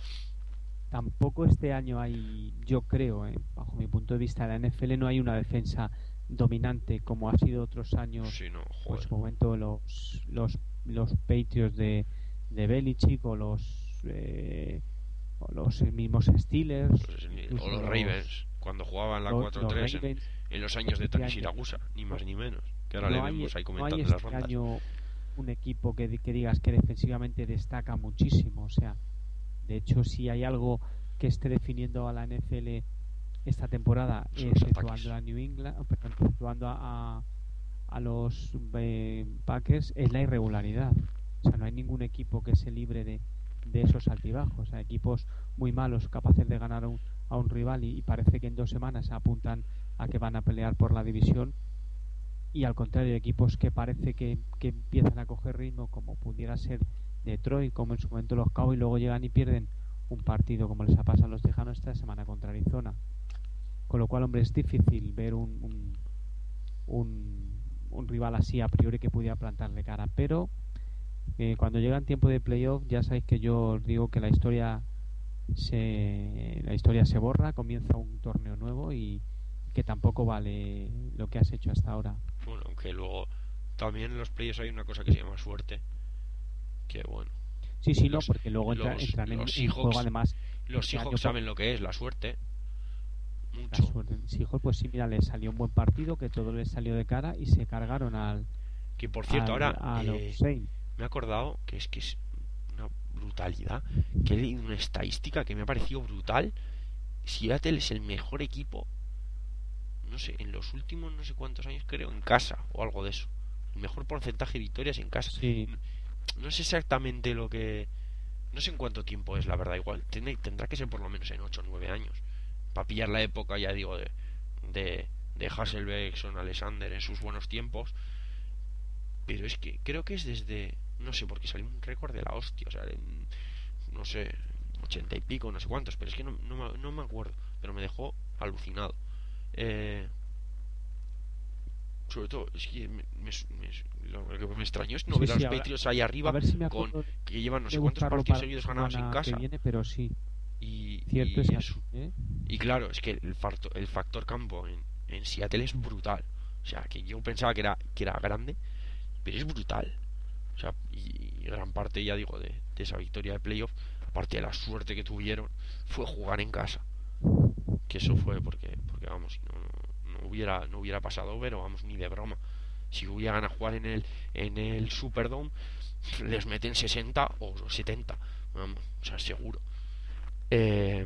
Tampoco este año hay, yo creo, eh, bajo mi punto de vista, en la N F L no hay una defensa dominante como ha sido otros años. Sí, no, pues en su momento los los los Patriots de, de Belichick o los eh, o los mismos Steelers pues, o los Ravens cuando jugaban la cuatro tres en, en los años de Tony Siragusa, ni más ni menos, que ahora no le vemos hay, ahí comentando no hay en las este rondas. Año un equipo que, que digas que defensivamente destaca muchísimo. O sea, de hecho, si hay algo que esté definiendo a la N F L esta temporada, exceptuando a New England, perdón, exceptuando a, a, a los eh, Packers, es la irregularidad. O sea, no hay ningún equipo que se libre de, de esos altibajos. O sea, equipos muy malos capaces de ganar a un, a un rival y, y parece que en dos semanas apuntan a que van a pelear por la división, y al contrario, equipos que parece que, que empiezan a coger ritmo, como pudiera ser Detroit, como en su momento los Cowboys, y luego llegan y pierden un partido como les ha pasado a los Tejanos esta semana contra Arizona. Con lo cual, hombre, es difícil ver un un, un, un rival así a priori que pudiera plantarle cara, pero eh, cuando llega en tiempo de playoff, ya sabéis que yo os digo que la historia se la historia se borra, comienza un torneo nuevo y que tampoco vale lo que has hecho hasta ahora. Bueno, aunque luego también en los playoffs hay una cosa que se llama suerte, que bueno. Sí, sí, los, no, porque luego entra, los, entran en, los en juego además. Los este Seahawks saben lo que es la suerte. Mucho. La suerte. Seahawks, pues sí, mira, les salió un buen partido, que todo les salió de cara y se cargaron al. Que por cierto, al, ahora eh, me he acordado que es que es una brutalidad. Que he leído una estadística que me ha parecido brutal. Seattle es el mejor equipo, no sé, en los últimos no sé cuántos años, creo, en casa o algo de eso. El mejor porcentaje de victorias en casa. Sí. No, no sé exactamente lo que. No sé en cuánto tiempo es, la verdad. Igual tendrá, tendrá que ser por lo menos en ocho o nueve años. Para pillar la época, ya digo, de de, de Hasselbeck, Son Alexander en sus buenos tiempos. Pero es que creo que es desde. No sé, porque salió un récord de la hostia. O sea, en, no sé, ochenta y pico, no sé cuántos. Pero es que no, no, no me acuerdo. Pero me dejó alucinado. Eh, sobre todo, es que me, me- me- lo que me extrañó es no Sí, ver a sí, los ahora, Patriots ahí a arriba ver si me con acuerdo que llevan no de sé cuántos buscarlo partidos para la seguidos ganados en semana que casa. viene, pero sí, Y, cierto es y así, eso. ¿eh? Y claro, es que el factor, el factor campo en, en Seattle es brutal. O sea, que yo pensaba que era, que era grande, pero es brutal. O sea, y, y gran parte, ya digo, de, de esa victoria de playoff, aparte de la suerte que tuvieron, fue jugar en casa. Que eso fue porque, porque vamos, si no, no, no hubiera, no hubiera pasado, pero vamos, ni de broma. Si hubieran a jugar en el, en el Superdome, les meten sesenta o setenta. Vamos, o sea, seguro. Eh,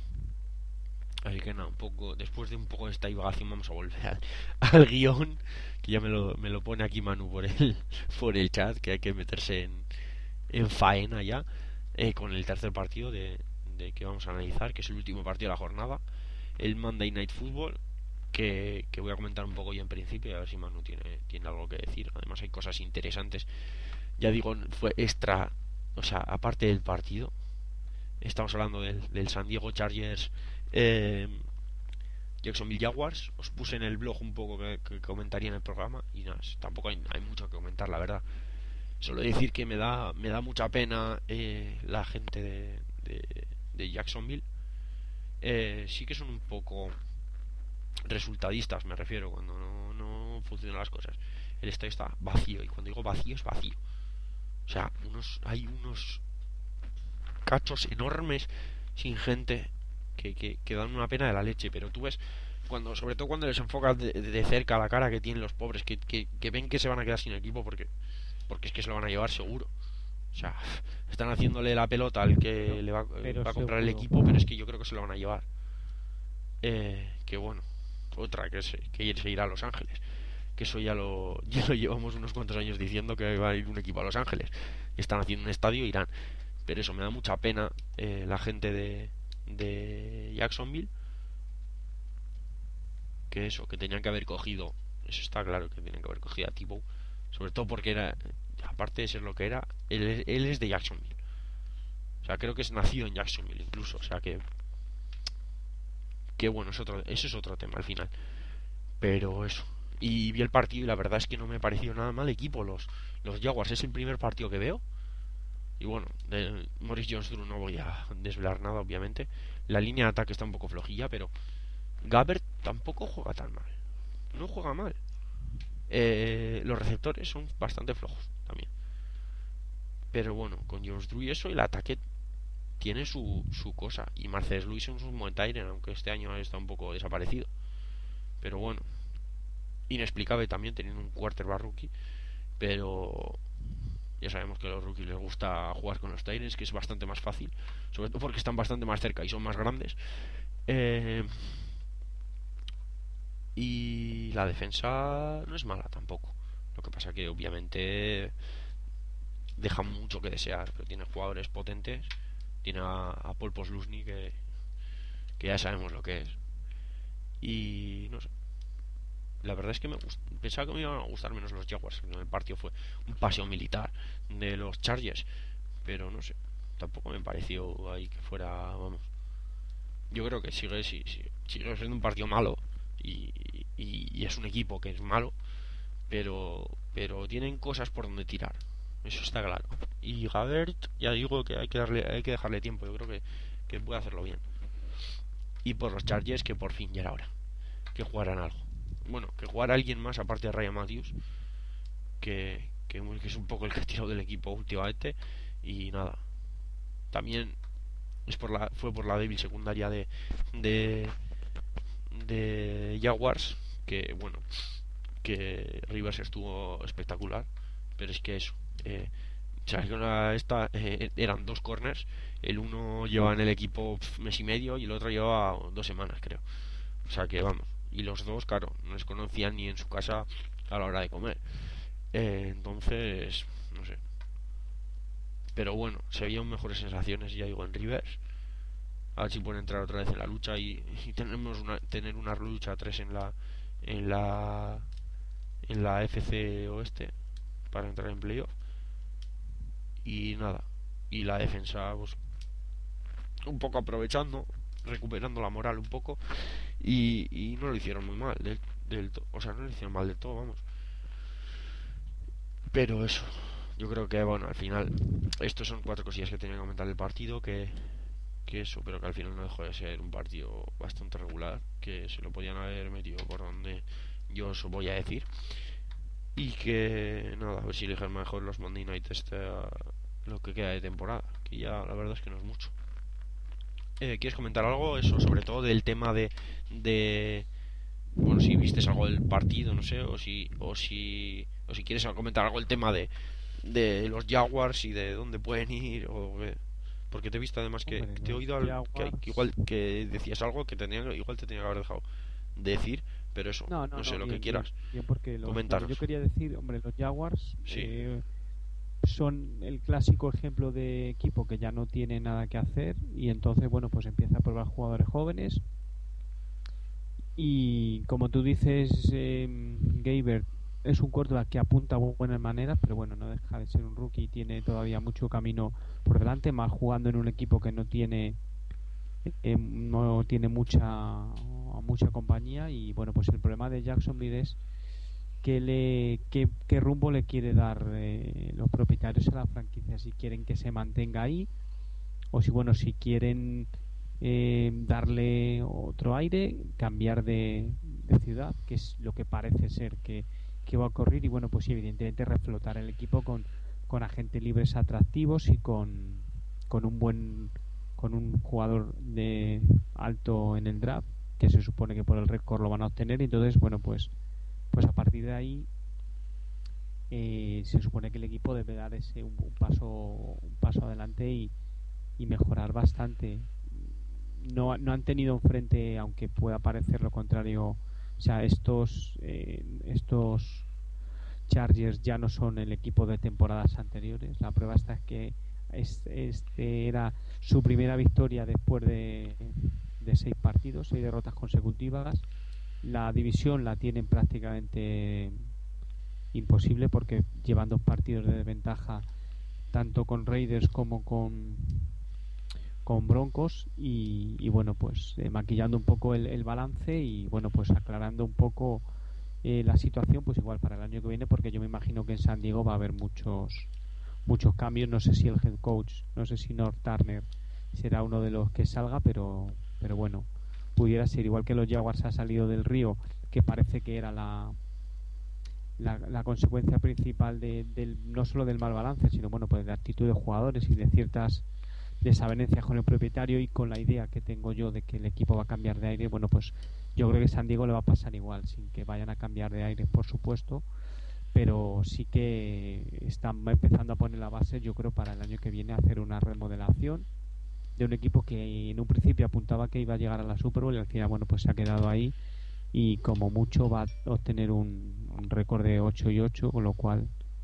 Así que nada, un poco, después de un poco de esta divagación vamos a volver al, al guión, que ya me lo, me lo pone aquí Manu por el, por el chat, que hay que meterse en, en faena ya, eh, con el tercer partido de, de que vamos a analizar, que es el último partido de la jornada, el Monday Night Football, que, que voy a comentar un poco yo en principio, y a ver si Manu tiene, tiene algo que decir. Además hay cosas interesantes, ya digo, fue extra, o sea, aparte del partido, estamos hablando del, del San Diego Chargers, eh, Jacksonville Jaguars. Os puse en el blog un poco que, que comentaría en el programa y nada, tampoco hay, hay mucho que comentar, la verdad. Solo decir que me da me da mucha pena, eh, la gente de, de, de Jacksonville. Eh, sí que son un poco resultadistas, me refiero, cuando no, no funcionan las cosas. El estadio está vacío, y cuando digo vacío es vacío. O sea, unos hay unos cachos enormes sin gente que, que, que dan una pena de la leche. Pero tú ves, cuando sobre todo cuando les enfocas de, de cerca la cara que tienen los pobres, que, que, que ven que se van a quedar sin equipo, porque porque es que se lo van a llevar seguro. O sea, están haciéndole la pelota al que Pero, le va, pero va a comprar el seguro. equipo, pero es que yo creo que se lo van a llevar. Eh, que bueno, otra que, se, que se irá a Los Ángeles, que eso ya lo, ya lo llevamos unos cuantos años diciendo, que va a ir un equipo a Los Ángeles, y están haciendo un estadio, irán. Pero eso, me da mucha pena, eh, la gente de, de Jacksonville, que eso, que tenían que haber cogido, eso está claro, que tenían que haber cogido a Tebow, sobre todo porque era, aparte de ser lo que era, él, él es de Jacksonville. O sea, creo que es nacido en Jacksonville incluso, o sea que que bueno, es otro, eso es otro tema al final. Pero eso. Y vi el partido y la verdad es que no me pareció nada mal equipo los, los Jaguars. Es el primer partido que veo. Y bueno, de Morris Jones-Drew no voy a desvelar nada, obviamente. La línea de ataque está un poco flojilla, pero Gabbert tampoco juega tan mal. No juega mal. Eh, los receptores son bastante flojos también. Pero bueno, con Jones-Drew y eso, el ataque tiene su, su cosa. Y Marcellus Lewis es un buen Tyrant, aunque este año está un poco desaparecido. Pero bueno, inexplicable también teniendo un quarterback rookie. Pero ya sabemos que a los rookies les gusta jugar con los Tyrants, que es bastante más fácil, sobre todo porque están bastante más cerca y son más grandes. Eh, y la defensa no es mala tampoco. Lo que pasa que obviamente deja mucho que desear, pero tiene jugadores potentes. Tiene a, a Paul Posluszny, que, que ya sabemos lo que es. Y no sé, la verdad es que me gust- pensaba que me iban a gustar menos los Jaguars. El partido fue un paseo militar de los Chargers, pero no sé, tampoco me pareció ahí que fuera, vamos. Yo creo que sigue, sí, sí, sigue siendo un partido malo, y, y, y es un equipo que es malo, pero pero tienen cosas por donde tirar. Eso está claro. Y Gabbert, ya digo que hay que darle, hay que dejarle tiempo. Yo creo que, que puede hacerlo bien. Y por los Chargers, que por fin ya era hora que jugaran algo. Bueno, que jugara alguien más aparte de Ryan Matthews, que, que, que es un poco el que ha tirado del equipo últimamente. Y nada, también es por la, fue por la débil secundaria de, de, de Jaguars, que bueno, que Rivers estuvo espectacular, pero es que eso, eh, sabes que una, esta, eh, eran dos corners, el uno llevaba en el equipo mes y medio y el otro llevaba dos semanas, creo. O sea que vamos, y los dos, claro, no les conocían ni en su casa a la hora de comer. Eh, entonces, no sé. Pero bueno, se veían mejores sensaciones, ya digo, en Rivers. A ver si pueden entrar otra vez en la lucha, y, y tenemos una, tener una lucha tres en la en la en la F C Oeste para entrar en playoff. Y nada, y la defensa, pues un poco aprovechando, recuperando la moral un poco, y, y no lo hicieron muy mal. De, del todo. O sea, no lo hicieron mal del todo, vamos. Pero eso, yo creo que, bueno, al final, estos son cuatro cosillas que tenía que comentar del partido, que, que eso, pero que al final no dejó de ser un partido bastante regular, que se lo podían haber metido por donde yo os voy a decir. Y que, nada, a ver si eligen mejor los Monday Night este, lo que queda de temporada, que ya la verdad es que no es mucho. Eh, ¿Quieres comentar algo? Eso, sobre todo del tema de, de bueno, si vistes algo del partido, no sé, o si o si o si quieres comentar algo del tema de de los Jaguars y de dónde pueden ir o qué. Porque te he visto además que, Hombre, que te he los oído al- que, hay- Jaguars... que igual que decías algo que tenía igual te tenía que haber dejado decir, pero eso, No, no, no sé no, lo que bien, bien, quieras. bien, porque los, lo que yo Coméntanos. quería decir, hombre, los Jaguars Sí. eh, son el clásico ejemplo de equipo que ya no tiene nada que hacer y entonces, bueno, pues empieza a probar jugadores jóvenes y como tú dices, eh, Gaber es un quarterback que apunta a buenas maneras, pero bueno, no deja de ser un rookie y tiene todavía mucho camino por delante, más jugando en un equipo que no tiene eh, no tiene mucha mucha compañía y bueno, pues el problema de Jacksonville es qué le qué, qué rumbo le quiere dar eh, los propietarios a la franquicia, si quieren que se mantenga ahí o si bueno si quieren eh, darle otro aire, cambiar de, de ciudad, que es lo que parece ser que, que va a ocurrir y bueno, pues sí, evidentemente reflotar el equipo con, con agentes libres atractivos y con, con un buen con un jugador de alto en el draft que se supone que por el récord lo van a obtener y entonces bueno pues pues a partir de ahí eh, se supone que el equipo debe dar ese un, un paso un paso adelante y, y mejorar bastante. No, no han tenido enfrente, aunque pueda parecer lo contrario, o sea, estos eh, estos Chargers ya no son el equipo de temporadas anteriores. La prueba está es que este, este era su primera victoria después de, de seis partidos, seis derrotas consecutivas. La división la tienen prácticamente imposible porque llevan dos partidos de desventaja tanto con Raiders como con con Broncos y, y bueno pues eh, maquillando un poco el, el balance y bueno pues aclarando un poco eh, la situación pues igual para el año que viene porque yo me imagino que en San Diego va a haber muchos muchos cambios, no sé si el head coach, no sé si North Turner será uno de los que salga, pero pero bueno, pudiera ser igual que los Jaguars ha salido del río, que parece que era la la, la consecuencia principal de, del, no solo del mal balance, sino bueno pues de actitud de jugadores y de ciertas desavenencias con el propietario y con la idea que tengo yo de que el equipo va a cambiar de aire. Bueno, pues yo creo que San Diego le va a pasar igual, sin que vayan a cambiar de aire, por supuesto, pero sí que están empezando a poner la base, yo creo, para el año que viene hacer una remodelación de un equipo que en un principio apuntaba que iba a llegar a la Super Bowl y al final, bueno, pues se ha quedado ahí y como mucho va a obtener un, un récord de ocho y ocho, con lo cual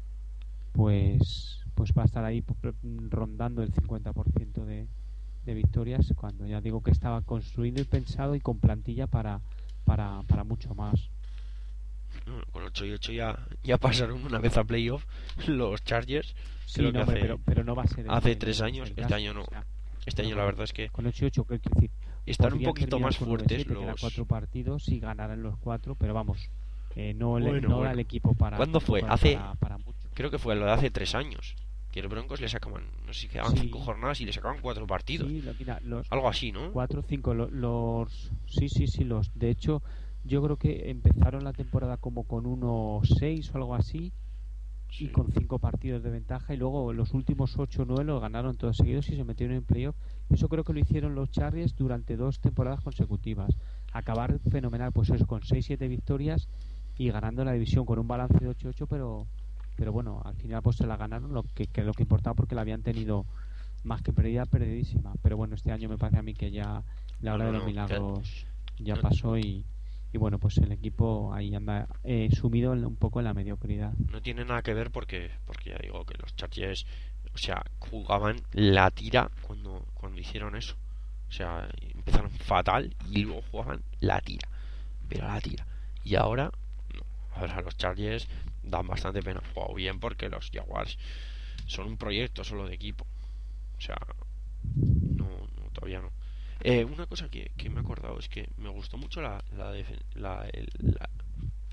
pues pues va a estar ahí rondando el cincuenta por ciento de, de victorias, cuando ya digo que estaba construido y pensado y con plantilla para para, para mucho más. Bueno, con ocho y ocho ya, ya pasaron una vez a playoff los Chargers. Sí, Creo no, que hombre, hace, pero, pero no va a ser hace este, tres no va a ser años, el este caso, año no. o sea, Este no, año la con, verdad es que con ocho y ocho, ¿qué quiero decir? están un Podrían poquito terminar más con nueve fuertes siete, que eran los... cuatro partidos y ganaran los cuatro, pero vamos, eh, no, le, Bueno, no da bueno. el equipo para, ¿Cuándo fue? para, Hace... para, para mucho. Creo que fue lo de hace tres años. Que los Broncos le sacaban, no sé si quedaban Sí, cinco jornadas y le sacaban cuatro partidos. sí, lo- mira, los Algo así, ¿no? cuatro o cinco, lo- los, sí, sí, sí, los, de hecho, yo creo que empezaron la temporada como con uno seis o algo así y Sí. con cinco partidos de ventaja y luego los últimos ocho o nueve los ganaron todos seguidos y se metieron en playoff. Eso creo que lo hicieron los Chargers durante dos temporadas consecutivas. Acabar fenomenal, pues eso, con seis siete victorias y ganando la división con un balance de ocho ocho, pero pero bueno, al final pues se la ganaron, lo que, que lo que importaba porque la habían tenido más que perdida, perdidísima. Pero bueno, este año me parece a mí que ya la No, hora no, de los no. milagros ya No, pasó y, y bueno, pues el equipo ahí anda eh, sumido en- un poco en la mediocridad. no tiene nada que ver porque, porque ya digo que los Chargers, o sea, jugaban la tira cuando, cuando hicieron eso. O sea, empezaron fatal y luego jugaban la tira. Pero la tira. Y ahora, no. Ahora los Chargers dan bastante pena. Han jugado bien porque los Jaguars son un proyecto solo de equipo. O sea, no, no todavía no. Eh, una cosa que, que me he acordado es que me gustó mucho la, la, defen- la, el- la-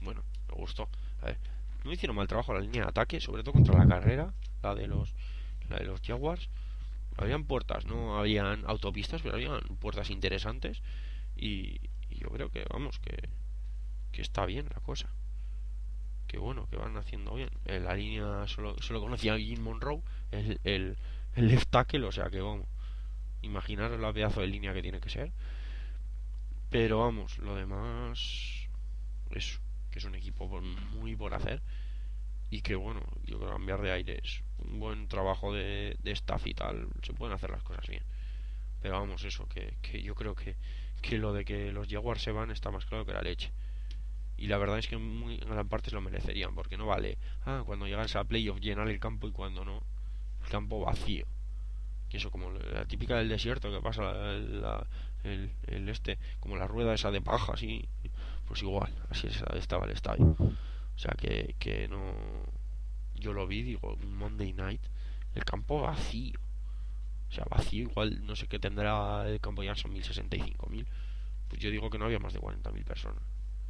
bueno, me gustó. A ver, no hicieron mal trabajo la línea de ataque, sobre todo contra la carrera, la de los, la de los Jaguars. Habían puertas, no habían autopistas, pero habían puertas interesantes. Y, y yo creo que, vamos, que, que está bien la cosa. Que bueno, que van haciendo bien. En la línea solo, solo conocía a Jim Monroe, el, el, el left tackle, o sea que vamos. Imaginaros la pedazo de línea que tiene que ser. Pero vamos, lo demás, eso, que es un equipo por, muy por hacer. Y que bueno, yo creo que cambiar de aire es un buen trabajo de, de staff y tal. Se pueden hacer las cosas bien. Pero vamos, eso, que, que yo creo que, que lo de que los Jaguars se van está más claro que la leche. Y la verdad es que muy, en gran parte se lo merecerían, porque no vale, ah, cuando llegas a playoff llenar el campo y cuando no, el campo vacío. Y eso como la típica del desierto que pasa la, la, el, el este, como la rueda esa de paja, así, pues igual, así estaba el estadio. O sea que, que no, yo lo vi, digo, un Monday Night, el campo vacío. O sea, vacío, igual no sé qué tendrá el campo, ya son mil sesenta y cinco mil. Pues yo digo que no había más de cuarenta mil personas.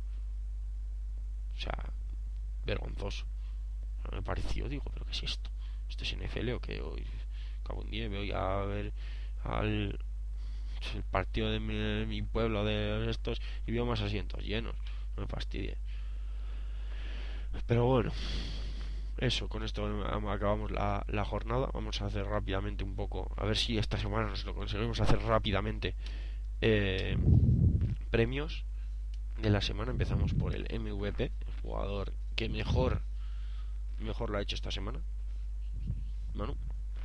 O sea, vergonzoso. Me pareció, digo, ¿pero qué es esto? ¿Esto es N F L o qué? Hoy, cabo en día, voy a ver al el partido de mi, de mi pueblo, de estos, y veo más asientos llenos. No me fastidie. Pero bueno, eso, con esto acabamos la, la jornada. Vamos a hacer rápidamente un poco, a ver si esta semana nos lo conseguimos hacer rápidamente. Eh, premios de la semana. Empezamos por el M V P, el jugador que mejor mejor lo ha hecho esta semana. Manu.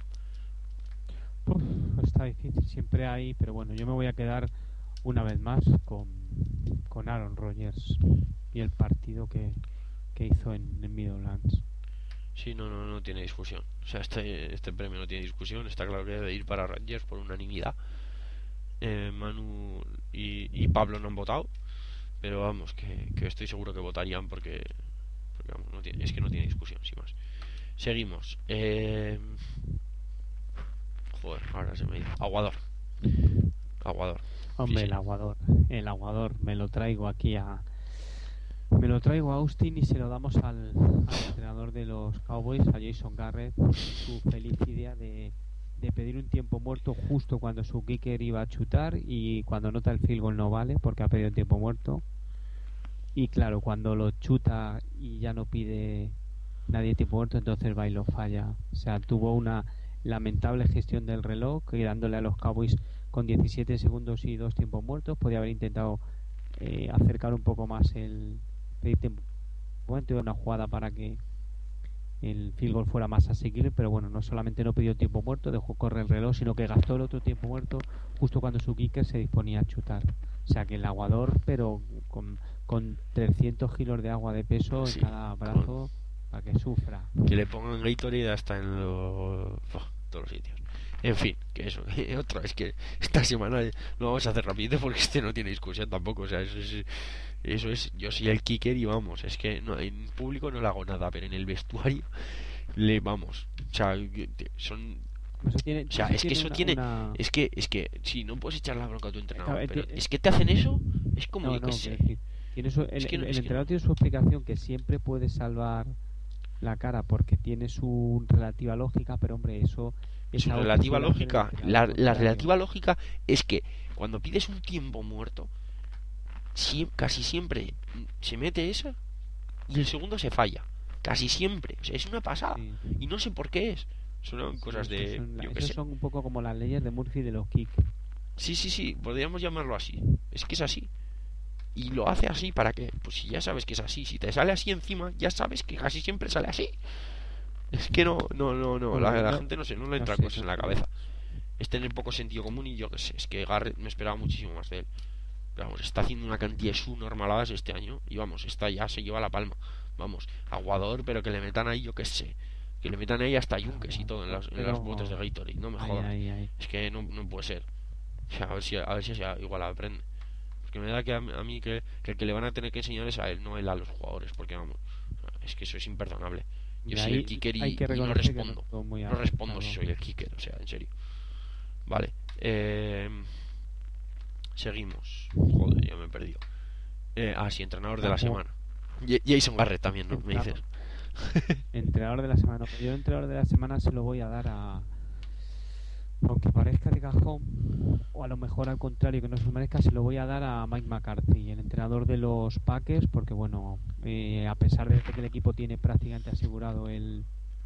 Uf, está difícil, siempre hay, pero bueno, yo me voy a quedar una vez más con, con Aaron Rodgers y el partido que, que hizo en, en Meadowlands. Sí, no, no, no tiene discusión. O sea, este, este premio no tiene discusión. Está claro que debe ir para Rodgers por unanimidad. Eh, Manu y, y Pablo no han votado, pero vamos, que, que estoy seguro que votarían porque, porque vamos, no tiene, es que no tiene discusión, sin más. Seguimos. Eh... Joder, ahora se me dice. Aguador. Aguador. Hombre, Sí, sí. el aguador. El aguador. Me lo traigo aquí a... Me lo traigo a Austin y se lo damos al, al entrenador de los Cowboys, a Jason Garrett, su feliz idea de, de pedir un tiempo muerto justo cuando su kicker iba a chutar y cuando nota el field goal no vale porque ha pedido un tiempo muerto. Y claro, cuando lo chuta y ya no pide nadie tiempo muerto, entonces va y lo falla. O sea, tuvo una lamentable gestión del reloj, quedándole a los Cowboys con diecisiete segundos y dos tiempos muertos. Podía haber intentado eh, acercar un poco más el pedir tiempo muerto, una jugada para que el field goal fuera más asequible, pero bueno, no solamente no pidió tiempo muerto, dejó correr el reloj, sino que gastó el otro tiempo muerto justo cuando su kicker se disponía a chutar. O sea que el aguador, pero con, con trescientos kilos de agua de peso Sí, en cada brazo con... para que sufra. Que le pongan Gatorade hasta en los... Oh, todos los sitios. En fin, que eso. Otra es que esta semana lo vamos a hacer rápido porque este no tiene discusión tampoco. O sea, eso es, eso es. Yo soy el kicker y vamos. Es que no, en público no le hago nada, pero en el vestuario le vamos. O sea, son. Eso tiene, O sea, eso es que tiene eso una, tiene. una... Es que, es que, sí, no puedes echar la bronca a tu entrenador, Claro, pero tiene- es que te hacen eso. Es como no, yo no, que quiero sé. decir, tiene su- el, Es que el- no- el es que entrenador no. tiene su explicación que siempre puede salvar la cara porque tiene su relativa lógica, pero hombre, eso es Su algo que relativa suele hacer el lógica, entrenador la, la contrario. relativa lógica es que cuando pides un tiempo muerto, sie- casi siempre se mete esa y el segundo se falla. Casi siempre. O sea, es una pasada. Sí, Y no sé por qué es. Son sí, cosas eso de. son, la- Yo qué esos sé. son un poco como las leyes de Murphy de los kicks. Sí, sí, sí. Podríamos llamarlo así. Es que es así. Y lo hace así para que. Pues si ya sabes que es así. Si te sale así encima, ya sabes que casi siempre sale así. Es que no, no, no, no. La, Bueno, la no, gente no sé, no le no entra sé, cosas no en la sé. cabeza. Es tener poco sentido común y yo qué sé. Es que Garrett me esperaba muchísimo más de él. Pero vamos, está haciendo una cantidad de subnormaladas este año. Y vamos, esta ya se lleva la palma. Vamos, aguador, pero que le metan ahí, yo qué sé. Que le metan ahí hasta yunques y todo en, las, en Pero- los botes de Gatorade. No me Ay, jodas. ay, ay. Es que no, no puede ser. O sea, a ver si, a ver si sea igual aprende. Porque me da que a, a mí que, que el que le van a tener que enseñar es a él, no él a los jugadores. Porque vamos, es que eso es imperdonable. Yo Mira, soy ahí el kicker y, hay que y no reconocer que respondo. estuvo muy No respondo si acertado. soy el kicker, o sea, en serio. Vale. Eh, seguimos. Joder, ya me he perdido. Eh, ah, sí, entrenador de la Tampoco- semana. Y- Jason Garrett también, ¿no? Me Entrenador, dices. entrenador de la semana. No, yo el entrenador de la semana se lo voy a dar a, aunque parezca de cajón, o a lo mejor al contrario que no se lo merezca, se lo voy a dar a Mike McCarthy, el entrenador de los Packers, porque bueno, eh, a pesar de que el equipo tiene prácticamente asegurado el,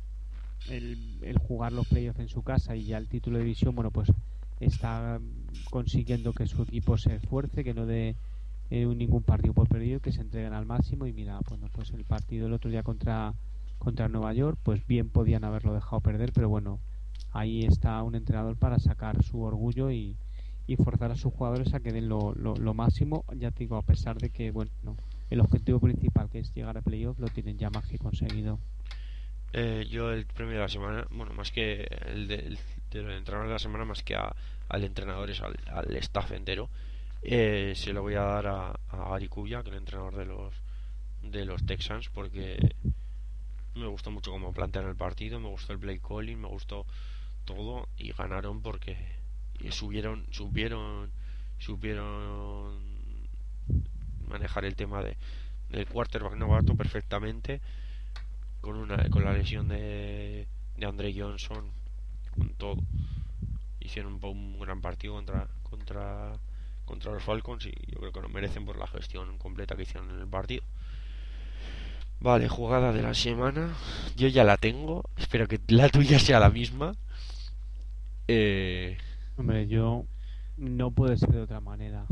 el, el jugar los playoffs en su casa y ya el título de división, bueno, pues está consiguiendo que su equipo se esfuerce, que no dé eh, ningún partido por perdido, que se entreguen al máximo. Y mira, bueno, pues el partido el otro día contra contra Nueva York, pues bien podían haberlo dejado perder, pero bueno, ahí está un entrenador para sacar su orgullo y, y forzar a sus jugadores a que den lo, lo, lo máximo. Ya te digo, a pesar de que, bueno, el objetivo principal, que es llegar a playoff, lo tienen ya más que conseguido. Eh, yo el premio de la semana, bueno, más que el del del entrenador de la semana, más que a, al entrenador, es al, al staff entero, eh, se lo voy a dar a, a Gary Kubiak, el entrenador de los de los Texans, porque me gustó mucho cómo plantearon el partido, me gustó el play calling, me gustó todo y ganaron porque y subieron, supieron, supieron manejar el tema de del quarterback novato perfectamente con una con la lesión de de Andre Johnson, con todo. Hicieron un, un gran partido contra contra contra los Falcons y yo creo que lo merecen por la gestión completa que hicieron en el partido. Vale, jugada de la semana. Yo ya la tengo. Espero que la tuya sea la misma. Eh... Hombre, yo no puede ser de otra manera.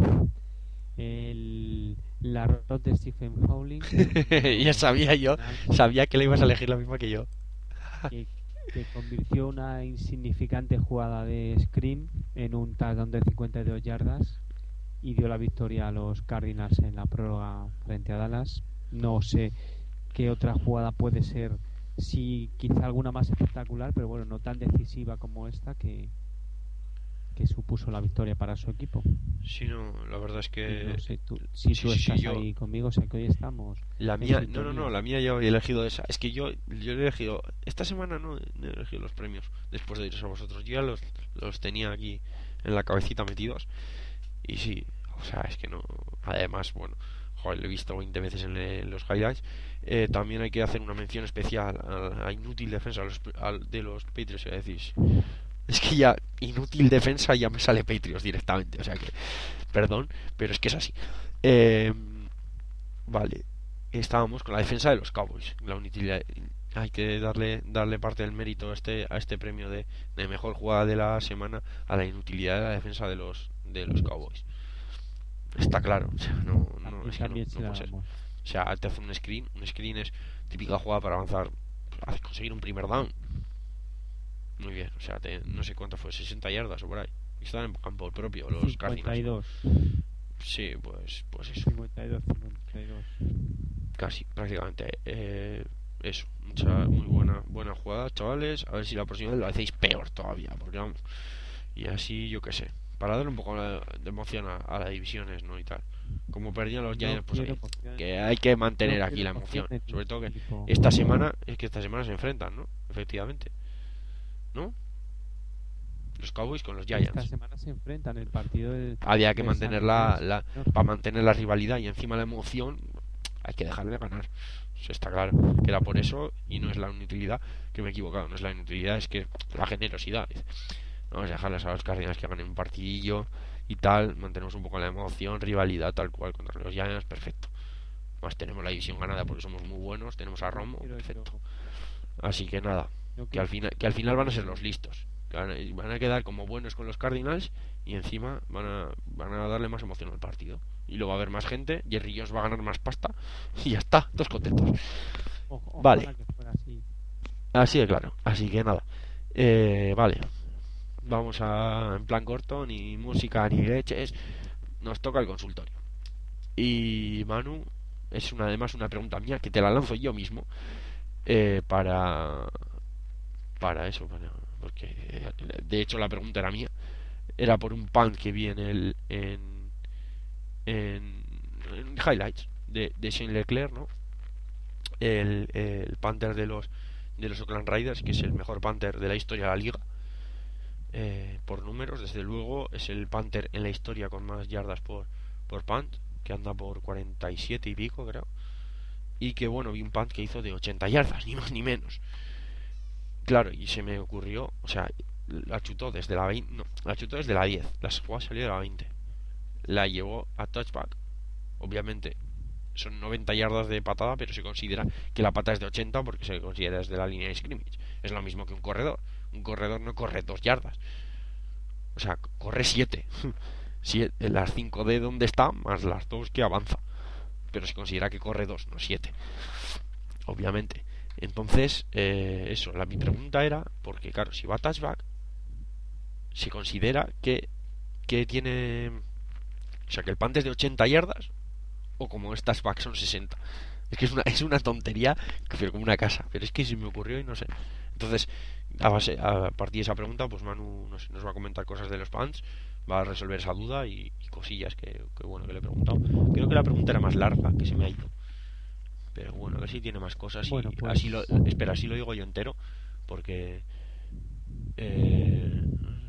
El, la rot de Stephen Howling, ya sabía yo. Sabía que le ibas a elegir la misma que yo. que, que convirtió una insignificante jugada de screen en un touchdown de cincuenta y dos yardas y dio la victoria a los Cardinals en la prórroga frente a Dallas. No sé qué otra jugada puede ser, si quizá alguna más espectacular, pero bueno, no tan decisiva como esta que, que supuso la victoria para su equipo. Sí, no, la verdad es que... No sé, tú, si sí, tú sí, estás sí, yo... ahí conmigo, sé que hoy estamos... La en mía... No, no, sintonía. no, la mía yo he elegido esa. Es que yo, yo he elegido... Esta semana no, no he elegido los premios después de iros a vosotros. Yo ya los, los tenía aquí en la cabecita metidos. Y sí, o sea, es que no... Además, bueno... Joder, lo he visto veinte veces en, le- en los highlights. Eh, también hay que hacer una mención especial a la inútil defensa a los- al- de los Patriots. Es decir, es que ya inútil defensa ya me sale Patriots directamente. O sea que, perdón, pero es que es así. Eh, vale, estábamos con la defensa de los Cowboys. La inutilidad. Hay que darle darle parte del mérito a este a este premio de, de mejor jugada de la semana a la inutilidad de la defensa de los de los Cowboys. Está claro, o sea, no, no, Y es que no, también no se la puede ser. damos. O sea, te hace un screen, un screen es típica jugada para avanzar, hace conseguir un primer down. Muy bien, o sea, te- no sé cuánto fue, sesenta yardas o por ahí. Y estaban en campo propio los cincuenta y Cardinals. dos Sí, pues, pues eso, cincuenta y dos cincuenta y dos casi, prácticamente. Eh, eso, mucha, muy buena, buena jugada, chavales. A ver si la próxima vez lo hacéis peor todavía, porque vamos. Y así, yo qué sé, para darle un poco de emoción a, a las divisiones, ¿no? Y tal. Como perdían los No Giants, pues quiero oye, emoción, que hay que mantener no aquí quiero la emoción emoción. en Sobre todo ningún que equipo. esta semana, es que esta semana se enfrentan, ¿no? Efectivamente, ¿no? Los Cowboys con los Esta Giants. semana se enfrentan el partido del, Había que del mantener San la, Andrés. la No, para mantener la rivalidad y encima la emoción, hay que dejarle de ganar. Eso está claro, que era por eso y no es la inutilidad, que me he equivocado, no es la inutilidad, es que la generosidad. Vamos a dejarles a los Cardinals que ganen un partidillo y tal, mantenemos un poco la emoción, rivalidad tal cual contra los Giants, perfecto. Más tenemos la división ganada porque somos muy buenos, tenemos a no Romo, quiero perfecto. yo- Así que nada, no que al quiero final que al final van a ser yo- los listos. Que Van a, van a quedar como buenos con los Cardinals y encima van a, van a darle más emoción al partido. Y lo va a haber más gente, Jerry Jones va a ganar más pasta y ya está, todos contentos. o- Vale, ojalá que fuera así. así de claro, así que nada. Eh, vale, vamos a en plan corto, ni música ni leches, nos toca el consultorio. Y Manu, es una, además una pregunta mía que te la lanzo yo mismo, eh, para para eso, para, porque eh, de hecho la pregunta era mía, era por un punt que vi en el en, en, en highlights de, de Shane Leclerc, ¿no? El, el punter de los de los Oakland Raiders, que es el mejor punter de la historia de la liga, eh, por números, desde luego es el punter en la historia con más yardas por por punt, que anda por cuarenta y siete y pico, creo. y que bueno, vi un punt que hizo de ochenta yardas, ni más ni menos. Claro, y se me ocurrió, o sea, la chutó desde la veinte, no, la chutó desde la diez, la jugada salió de la veinte, la llevó a touchback, obviamente son noventa yardas de patada, pero se considera que la pata es de ochenta porque se considera desde la línea de scrimmage. Es lo mismo que un corredor. Un corredor no corre dos yardas, o sea, corre siete. Las cinco de donde está más las dos que avanza, pero se considera que corre dos, no siete, obviamente. Entonces, eh, eso, la, mi pregunta era, porque claro, si va a touchback, se considera que, que tiene, o sea, que el punt es de ochenta yardas, o como estas touchback son sesenta. Es que es una, es una tontería, pero como una casa, pero es que se me ocurrió y no sé. Entonces, a, base, a partir de esa pregunta, pues Manu nos, nos va a comentar cosas de los punts, va a resolver esa duda y, y cosillas que, que bueno, que le he preguntado. Creo que la pregunta era más larga, que se me ha ido. Pero bueno, a ver si tiene más cosas y Bueno, pues... así lo, espera, así lo digo yo entero, porque eh,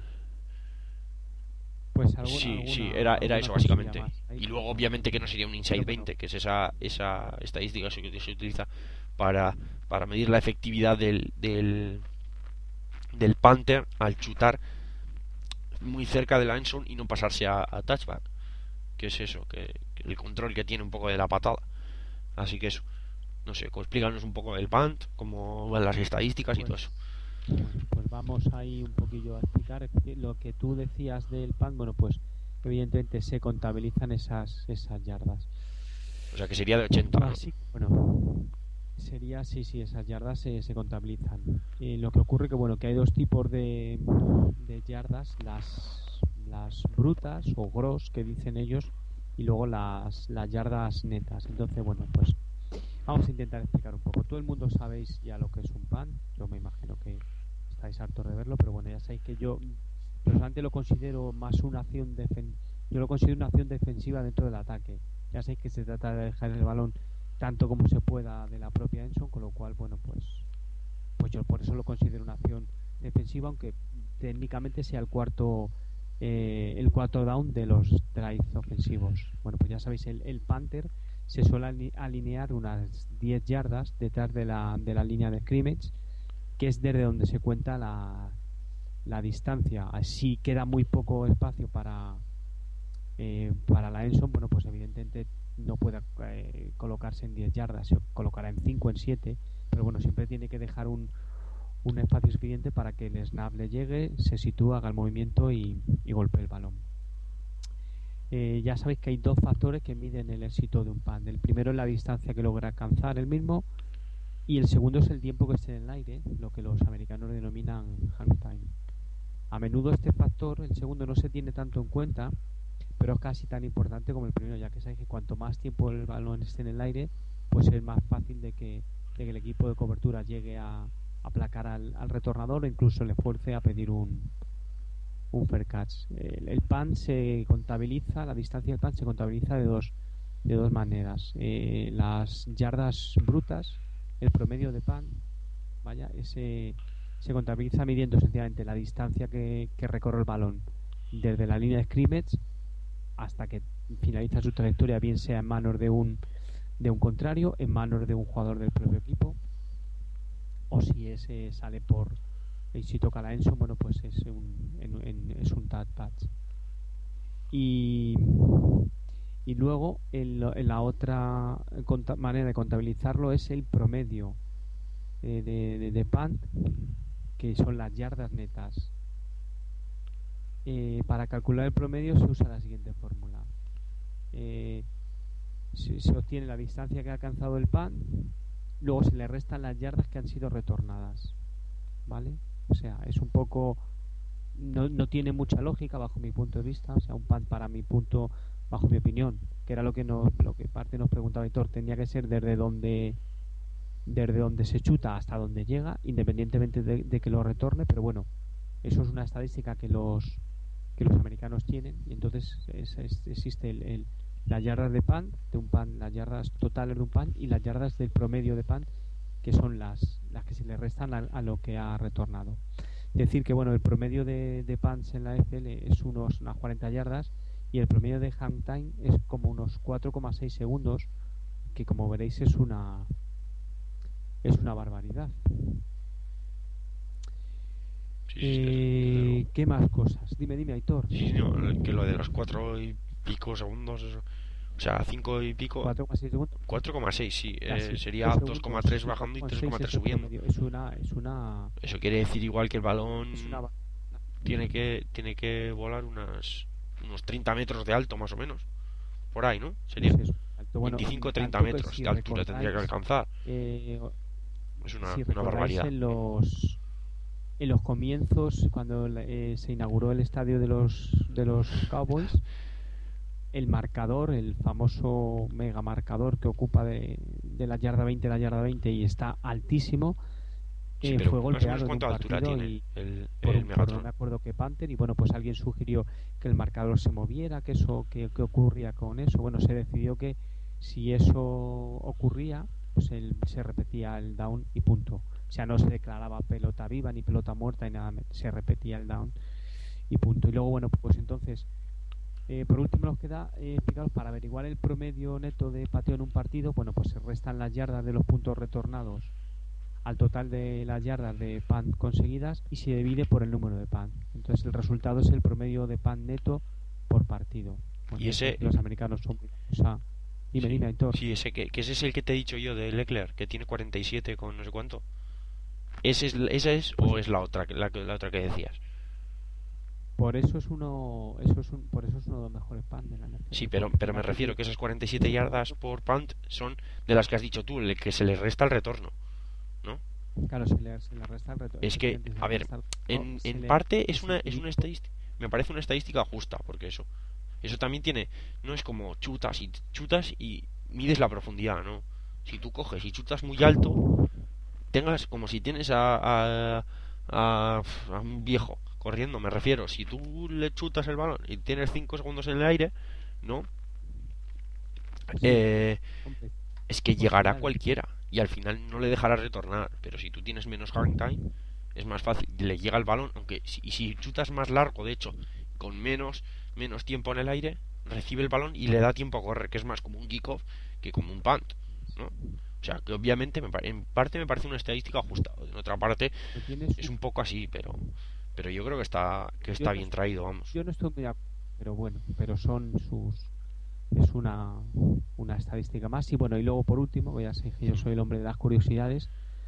Pues alguna, sí, alguna, sí, era, era eso básicamente. Y luego pues, obviamente que no sería un Inside veinte, que es esa, esa estadística que se utiliza para, para medir la efectividad del, del, del punter al chutar muy cerca de la end zone y no pasarse a, a touchback, que es eso, que, que el control que tiene un poco de la patada. Así que eso, no sé, explícanos un poco el punt, cómo van las estadísticas y pues, todo eso. Bueno, pues vamos ahí un poquillo a explicar lo que tú decías del punt. Bueno, pues evidentemente se contabilizan esas esas yardas. O sea que sería de ochenta, ¿no? Así, bueno, sería, sí, sí, esas yardas se, se contabilizan. Eh, lo que ocurre que, bueno, que hay dos tipos de, de yardas, las, las brutas o gross que dicen ellos, y luego las, las yardas netas. Entonces, bueno, pues vamos a intentar explicar un poco. Todo el mundo sabéis ya lo que es un punt. Yo me imagino que estáis hartos de verlo, pero bueno, ya sabéis que yo personalmente lo considero más una acción defen yo lo considero una acción defensiva dentro del ataque. Ya sabéis que se trata de dejar el balón tanto como se pueda de la propia end zone, con lo cual, bueno, pues pues yo por eso lo considero una acción defensiva, aunque técnicamente sea el cuarto eh, el cuarto down de los drives ofensivos. Bueno, pues ya sabéis, el, el punter se suele alinear unas diez yardas detrás de la, de la línea de scrimmage, que es desde donde se cuenta la, la distancia. Así queda muy poco espacio para eh, para la end zone. Bueno, pues evidentemente no puede eh, colocarse en diez yardas, se colocará en cinco, en siete, pero bueno, siempre tiene que dejar un, un espacio suficiente para que el snap le llegue, se sitúe, haga el movimiento y, y golpee el balón. Eh, ya sabéis que hay dos factores que miden el éxito de un punt. El primero es la distancia que logra alcanzar el mismo, y el segundo es el tiempo que esté en el aire, lo que los americanos denominan hang time. A menudo este factor, el segundo, no se tiene tanto en cuenta, pero es casi tan importante como el primero, ya que sabéis que cuanto más tiempo el balón esté en el aire, pues es más fácil de que, de que el equipo de cobertura llegue a aplacar al, al retornador, o incluso le fuerce a pedir un, un fair catch. El, el punt se contabiliza, la distancia del punt se contabiliza de dos, de dos maneras. Eh, las yardas brutas, el promedio de punt, vaya, ese se contabiliza midiendo sencillamente la distancia que, que recorre el balón desde la línea de scrimmage hasta que finaliza su trayectoria, bien sea en manos de un de un contrario, en manos de un jugador del propio equipo, o si ese sale por y si toca la end zone, bueno, pues es un en, en, es un touchback. Y y luego en, en la otra manera de contabilizarlo es el promedio eh, de, de, de punt, que son las yardas netas. Eh, para calcular el promedio se usa la siguiente fórmula. Eh, se, se obtiene la distancia que ha alcanzado el punt, luego se le restan las yardas que han sido retornadas, ¿vale? O sea, es un poco... No, no tiene mucha lógica bajo mi punto de vista. O sea, un punt, para mi punto, bajo mi opinión, que era lo que nos, lo que parte nos preguntaba Hitor, tenía que ser desde donde desde donde se chuta hasta donde llega, independientemente de, de que lo retorne. Pero bueno, eso es una estadística que los que los americanos tienen, y entonces es, es, existe el, el, las yardas de punt de un punt, las yardas totales de un punt y las yardas del promedio de punt, que son las las que se le restan a, a lo que ha retornado. Decir que bueno, el promedio de, de punts en la N F L es unos unas cuarenta yardas, y el promedio de hang time es como unos cuatro coma seis segundos, que como veréis es una es una barbaridad. Sí, sí, Eh, sí, ¿Qué más cosas? Dime, dime, Aitor. sí, no, que lo de los cuatro y pico segundos, eso. O sea, cinco y pico, cuatro coma seis segundos. cuatro coma seis, sí, eh, Casi sería cinco dos coma segundos. tres Sí, bajando y cuatro coma tres coma seis tres es el subiendo. promedio. Es una, es una, Eso quiere decir igual que el es una balón barbaridad. tiene que tiene que volar unas unos treinta metros de alto más o menos. Por ahí, ¿no? Sería Pues eso, alto. Bueno, veinticinco treinta tanto que metros si de altura tendría que recordáis, alcanzar. eh, Es una, si una recordáis barbaridad. en los en los comienzos cuando eh, se inauguró el estadio de los de los Cowboys, el marcador, el famoso mega marcador que ocupa de, de la yarda veinte a la yarda veinte y está altísimo, Sí, eh, pero fue más o menos golpeado en un cuánta altura partido tiene y el, por el un por no Megatron. me acuerdo qué Panther, y bueno, pues alguien sugirió que el marcador se moviera, que eso que, que ocurría con eso. Bueno, se decidió que si eso ocurría, pues el, se repetía el down y punto. O sea, no se declaraba pelota viva ni pelota muerta y nada, se repetía el down y punto. Y luego, bueno, pues entonces, eh, por último nos queda eh, explicaros para averiguar el promedio neto de pateo en un partido. Bueno, pues se restan las yardas de los puntos retornados al total de las yardas de punt conseguidas y se divide por el número de punt. Entonces el resultado es el promedio de punt neto por partido. Bueno, Y ya sabes ese, que los americanos son muy... O sea, dime, sí, dime, Aitor. sí, ese que, que ese es el que te he dicho yo de Leclerc, que tiene cuarenta y siete con no sé cuánto. ¿Ese es, esa es Pues o es la otra, que- la, que- la otra que decías? por eso es uno, eso es un, por eso es uno de los mejores punt de la N F L. Sí, pero, Porque pero me fíjate refiero que que esas cuarenta y siete yardas por punt son de las que has dicho tú, el que se les resta el retorno, ¿no? claro, se le, se le resta el retorno. Es que, Efectivamente, se a le ver, resta el retorno, en, se en le, parte y es se una, es divide. una estadística, me parece una estadística justa, porque eso, eso también tiene, no es como chutas y chutas y mides la profundidad, ¿no? Si tú coges y chutas muy alto, tengas como si tienes a, a, a, a un viejo corriendo, me refiero, si tú le chutas el balón y tienes cinco segundos en el aire, ¿no? Sí, Eh, hombre, es que llegará posibilidades. cualquiera y al final no le dejará retornar, pero si tú tienes menos hang time es más fácil, le llega el balón, aunque si, y si chutas más largo, de hecho, con menos menos tiempo en el aire, recibe el balón y le da tiempo a correr, que es más como un kickoff que como un punt, ¿no? O sea, que obviamente me, en parte me parece una estadística justa, en otra parte Lo tienes es un- un poco así, pero pero yo creo que está que yo está no, bien traído, vamos. yo no estoy muy de acuerdo, pero bueno, pero son sus es una, una estadística más. Y bueno, y luego por último, ya sé que yo soy el hombre de las curiosidades,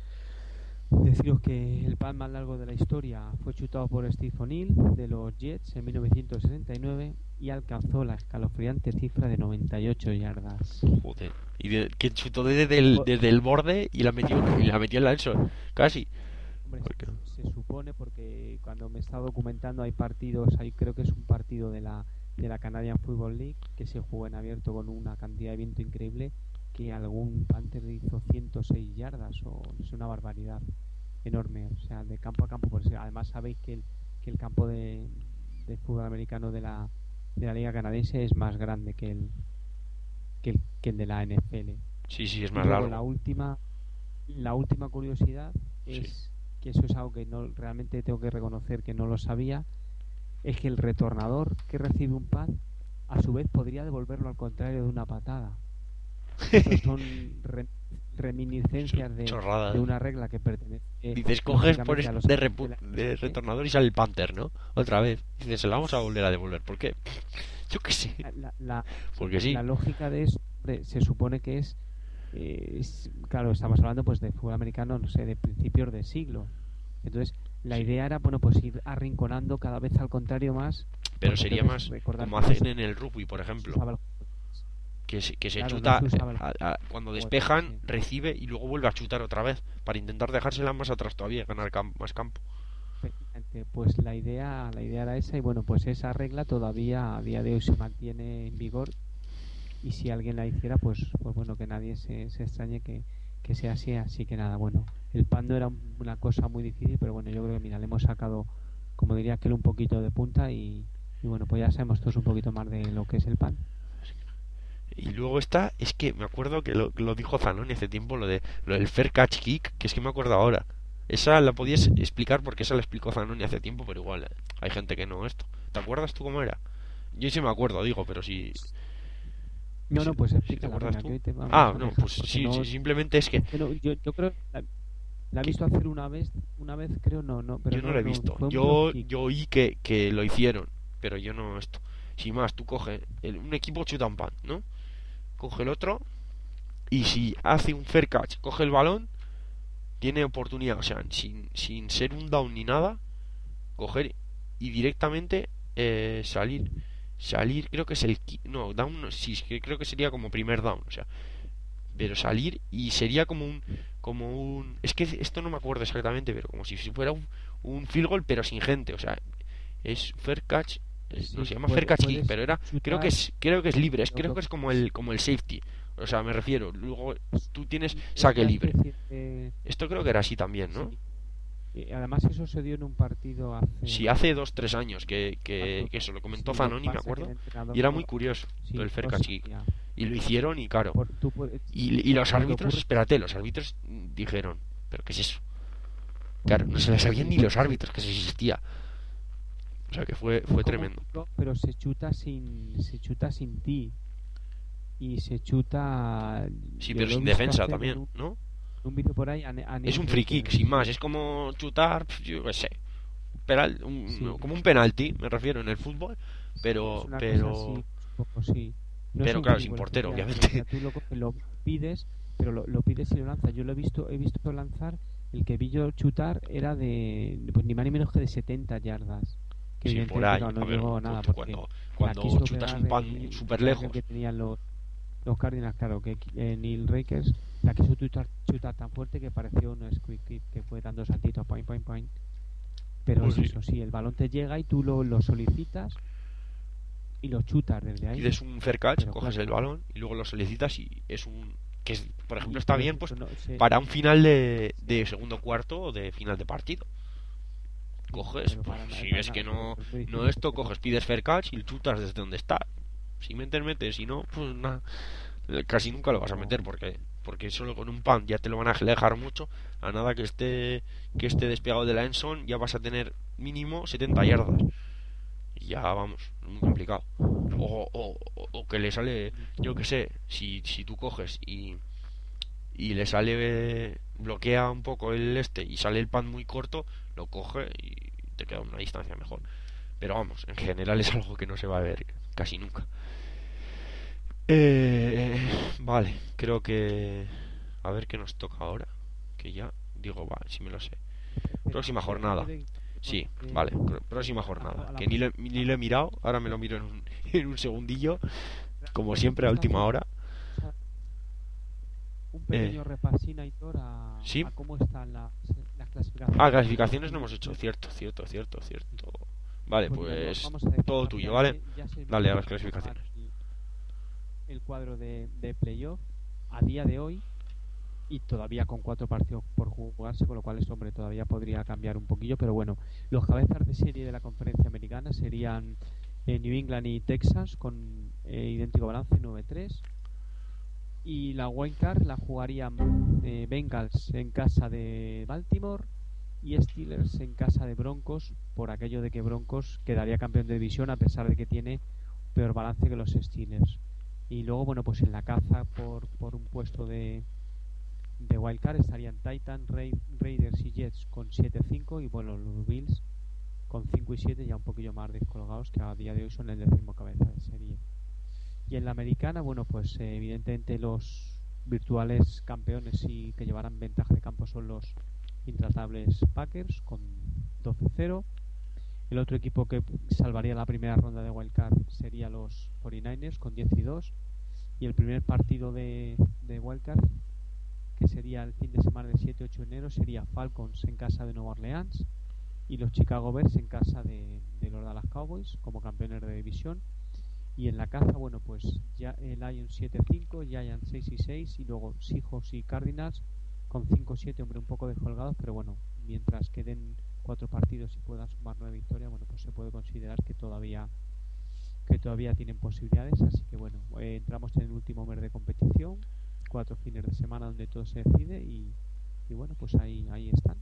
deciros que el punt más largo de la historia fue chutado por Steve O'Neill de los Jets en mil novecientos sesenta y nueve y alcanzó la escalofriante cifra de noventa y ocho yardas. Joder. Y de, que chutó desde el, desde el borde y la metió y la metió en la Enso, casi. Hombre, Porque- se, se supone, porque cuando me he estado documentando hay partidos, hay, creo que es un partido de la de la Canadian Football League que se jugó en abierto con una cantidad de viento increíble, que algún Panther hizo ciento seis yardas, o es una barbaridad enorme, o sea, de campo a campo. Por eso, además sabéis que el, que el campo de, de fútbol americano de la, de la liga canadiense es más grande que el que el, que el de la N F L. Sí, sí, es Y más luego largo. la última la última curiosidad es Sí. que eso es algo que no realmente tengo que reconocer que no lo sabía, es que el retornador que recibe un punt a su vez podría devolverlo al contrario de una patada. Estos son re, reminiscencias de, Chorradas. de una regla que pertenece Dices, coges por lógicamente a los de, agentes repu- de la de N F L. retornador y sale el Panther, ¿no? Otra vez. Dices, se la vamos a volver a devolver. ¿Por qué? Yo qué sé. La, la, Porque sí. la lógica de eso, hombre, se supone que es, eh, es- claro, estamos hablando pues de fútbol americano, no sé, de principios de siglo. Entonces, la Sí. idea era, bueno, pues ir arrinconando cada vez al contrario más. Pero porque sería entonces más recordar como que hacen se en el rugby, por ejemplo. usaba el- Que se, que se Claro, no chuta se usaba el- a- a- cuando Joder, despejan, sí. recibe y luego vuelve a chutar otra vez para intentar dejársela más atrás todavía y ganar cam- más campo. Efectivamente, pues la idea, la idea era esa, y bueno, pues esa regla todavía a día de hoy se mantiene en vigor, y si alguien la hiciera, pues pues bueno, que nadie se, se extrañe que, que sea así. Así que nada, bueno, el pando era un- una cosa muy difícil, pero bueno, yo creo que mira, le hemos sacado, como diría aquel, un poquito de punta, y, y bueno, pues ya sabemos todos un poquito más de lo que es el pan. Y luego está, es que me acuerdo que lo, lo dijo Zanoni hace tiempo, lo de lo del fair catch kick, que es que me acuerdo ahora. Esa la podías explicar porque esa la explicó Zanoni hace tiempo, pero igual, eh, hay gente que no esto. ¿Te acuerdas tú cómo era? Yo sí me acuerdo, digo, pero sí. No, no, pues si te explícala, acuerdas venga, tú. que hoy te vamos Ah, a no, dejar, pues porque sí, no, sí, simplemente es que, que no, yo, yo creo que la, la he que visto hacer una vez, una vez creo, no, no, pero yo no no, lo he no, visto. fue un drop Yo, kick. yo oí que, que lo hicieron, pero yo no esto. Sin más, tú coges el- un equipo chuta un pan, ¿no? Coge el otro y si hace un fair catch, coge el balón, tiene oportunidad, o sea, sin, sin ser un down ni nada, coger y directamente eh, salir. Salir, creo que es el... qui- No, down, no, sí, es que creo que sería como primer down, o sea, pero salir y sería como un como un es que esto no me acuerdo exactamente, pero como si fuera un, un field goal pero sin gente, o sea, es fair catch, es- no Sí, se llama fair puede, catch kick, puedes pero era creo que chutar, es creo que es libre, es lo, creo lo, que es como el como el safety, o sea, me refiero, luego tú tienes es saque una libre. especie de... Esto creo que era así también, ¿no? Sí, y además eso se dio en un partido Sí, hace... hace dos tres años que, que, Cuando, que eso lo comentó sí, lo que Zanoni, me pasa que el acuerdo, entrenador y era muy no... curioso lo Sí, del fair no catch kick, sabía. y lo hicieron y claro, Por, tú puedes, y, y los lo que árbitros, ocurre... espérate, los árbitros dijeron, ¿pero qué es eso? Claro, no se la sabían Sí, ni los porque se, árbitros que eso existía. O sea que fue, es fue como un tremendo. tiro, pero se chuta sin, se chuta sin ti. Y se chuta... Sí, Yo pero lo he sin visto defensa hacer en también, un, ¿no? un vídeo por ahí a, Ne- a Es Neil un free kick, Raker. sin más. Sí, Es como chutar, pf, yo qué sé. Penal, un- sí, como un penalti, me refiero, en el fútbol. sí, es Pero, una cosa así, pero, un poco sí. No es pero un claro, free sin goal, portero, efectivamente. O obviamente. sea, tú lo, coges, lo pides, pero lo, lo pides y lo lanzas. Yo lo he visto, he visto lanzar, el que vi yo chutar era de, pues ni más ni menos que de setenta yardas. Que Sí, por evidentemente ahí. no, no A ver, llegó a cu- nada tú porque cuando, la cuando quiso chutas un pegar pan el súper cracker lejos. que tenían los, los Cardinals, claro, que eh, Neil Rakers la quiso chutar, chutar tan fuerte que pareció un squeak kick, que fue dando saltitos, point, point, point. Pero Pues es sí. eso, sí, el balón te llega y tú lo, lo solicitas y lo chutas desde ahí. Pides un fair catch, Pero coges claro, el balón y luego lo solicitas y es un... Que es, por ejemplo, y está por bien pues ejemplo, no, se, para un final de, de segundo cuarto o de final de partido. sí, Coges, pero pues para, na- si para ves que nada, pero no, te estoy no diciendo esto, que no. coges, pides fair catch y chutas desde donde está. Si metes, metes, si no, pues nada. Casi nunca lo vas a No, meter porque porque solo con un pan ya te lo van a dejar mucho. A nada que esté que esté despegado de la endzone ya vas a tener mínimo setenta yardas. Y ya vamos, muy complicado. O, o, o- o que le sale, yo que sé, si, si tú coges y, y le sale, eh, bloquea un poco el este y sale el pan muy corto, lo coge y te queda una distancia mejor. Pero vamos, en general es algo que no se va a ver casi nunca. Eh, vale, creo que... A ver qué nos toca ahora. Que ya digo, va, si me lo sé. Espera, Próxima antes, jornada. antes de Sí, que vale, cr- próxima a, jornada. a la Que ni lo, he- ni lo he mirado, ahora me lo miro en un, en un segundillo. Como siempre, a vamos a última hacer hora. un Eh, pequeño repasín, Aitor, a, ¿Sí? a cómo están las, las clasificaciones. Ah, clasificaciones no hemos hecho. Cierto, cierto, cierto, cierto. Vale, Pues mira, pues vamos a decir todo tuyo, ¿vale? rápidamente, ya se Dale a vio las formar clasificaciones. el, el cuadro de, de playoff a día de hoy y todavía con cuatro partidos por jugarse, con lo cual eso, hombre, todavía podría cambiar un poquillo, pero bueno, los cabezas de serie de la conferencia americana serían eh, New England y Texas con eh, idéntico balance nueve tres, y la wild card la jugarían eh, Bengals en casa de Baltimore y Steelers en casa de Broncos, por aquello de que Broncos quedaría campeón de división a pesar de que tiene peor balance que los Steelers. Y luego, bueno, pues en la caza por, por un puesto de, de wildcard estarían Titans, Ra Raiders y Jets con siete cinco, y bueno, los Bills con cinco y siete, ya un poquillo más descolgados, que a día de hoy son el décimo cabeza de serie. Y en la americana, bueno, pues eh, evidentemente los virtuales campeones y que llevarán ventaja de campo son los intratables Packers con doce cero. El otro equipo que salvaría la primera ronda de wildcard sería los cuarenta y nueve ers con diez y dos. Y el primer partido de, de wildcard, que sería el fin de semana del siete ocho de enero, sería Falcons en casa de Nueva Orleans y los Chicago Bears en casa de, de los Dallas Cowboys como campeones de división. Y en la caza, bueno, pues ya el Lions siete cinco, Giants seis y seis, y luego Seahawks y Cardinals con cinco siete, hombre, un poco descolgados, pero bueno, mientras queden cuatro partidos y puedan sumar nueve victorias, bueno, pues se puede considerar que todavía que todavía tienen posibilidades. Así que bueno, eh, entramos en el último mes de competición, cuatro fines de semana donde todo se decide, y, y bueno, pues ahí ahí están.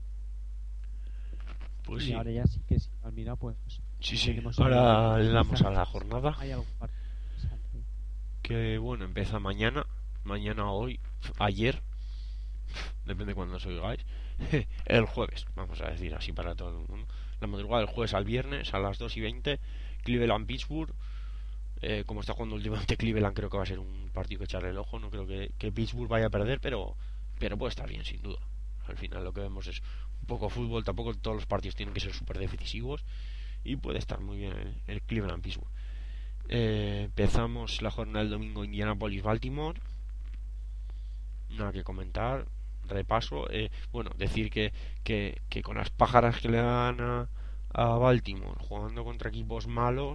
Pues y sí. ahora ya sí que si me has mirado, pues Sí, sí. tenemos Ahora el- le damos a la jornada. hay algún partido interesante. Que que bueno, empieza mañana, mañana, hoy, ayer, depende de cuando os oigáis, el jueves, vamos a decir así para todo el mundo. La madrugada del jueves al viernes a las dos y veinte, Cleveland Pittsburgh. Eh, como está jugando últimamente Cleveland, creo que va a ser un partido que echarle el ojo. No creo que, que Pittsburgh vaya a perder, pero pero puede estar bien, sin duda. Al final lo que vemos es un poco fútbol, tampoco todos los partidos tienen que ser súper decisivos, y puede estar muy bien el, el Cleveland Pittsburgh. Eh, empezamos la jornada del domingo, Indianapolis Baltimore. Nada que comentar, repaso. Eh, bueno, decir que, que, que con las pájaras que le dan a, a Baltimore jugando contra equipos malos,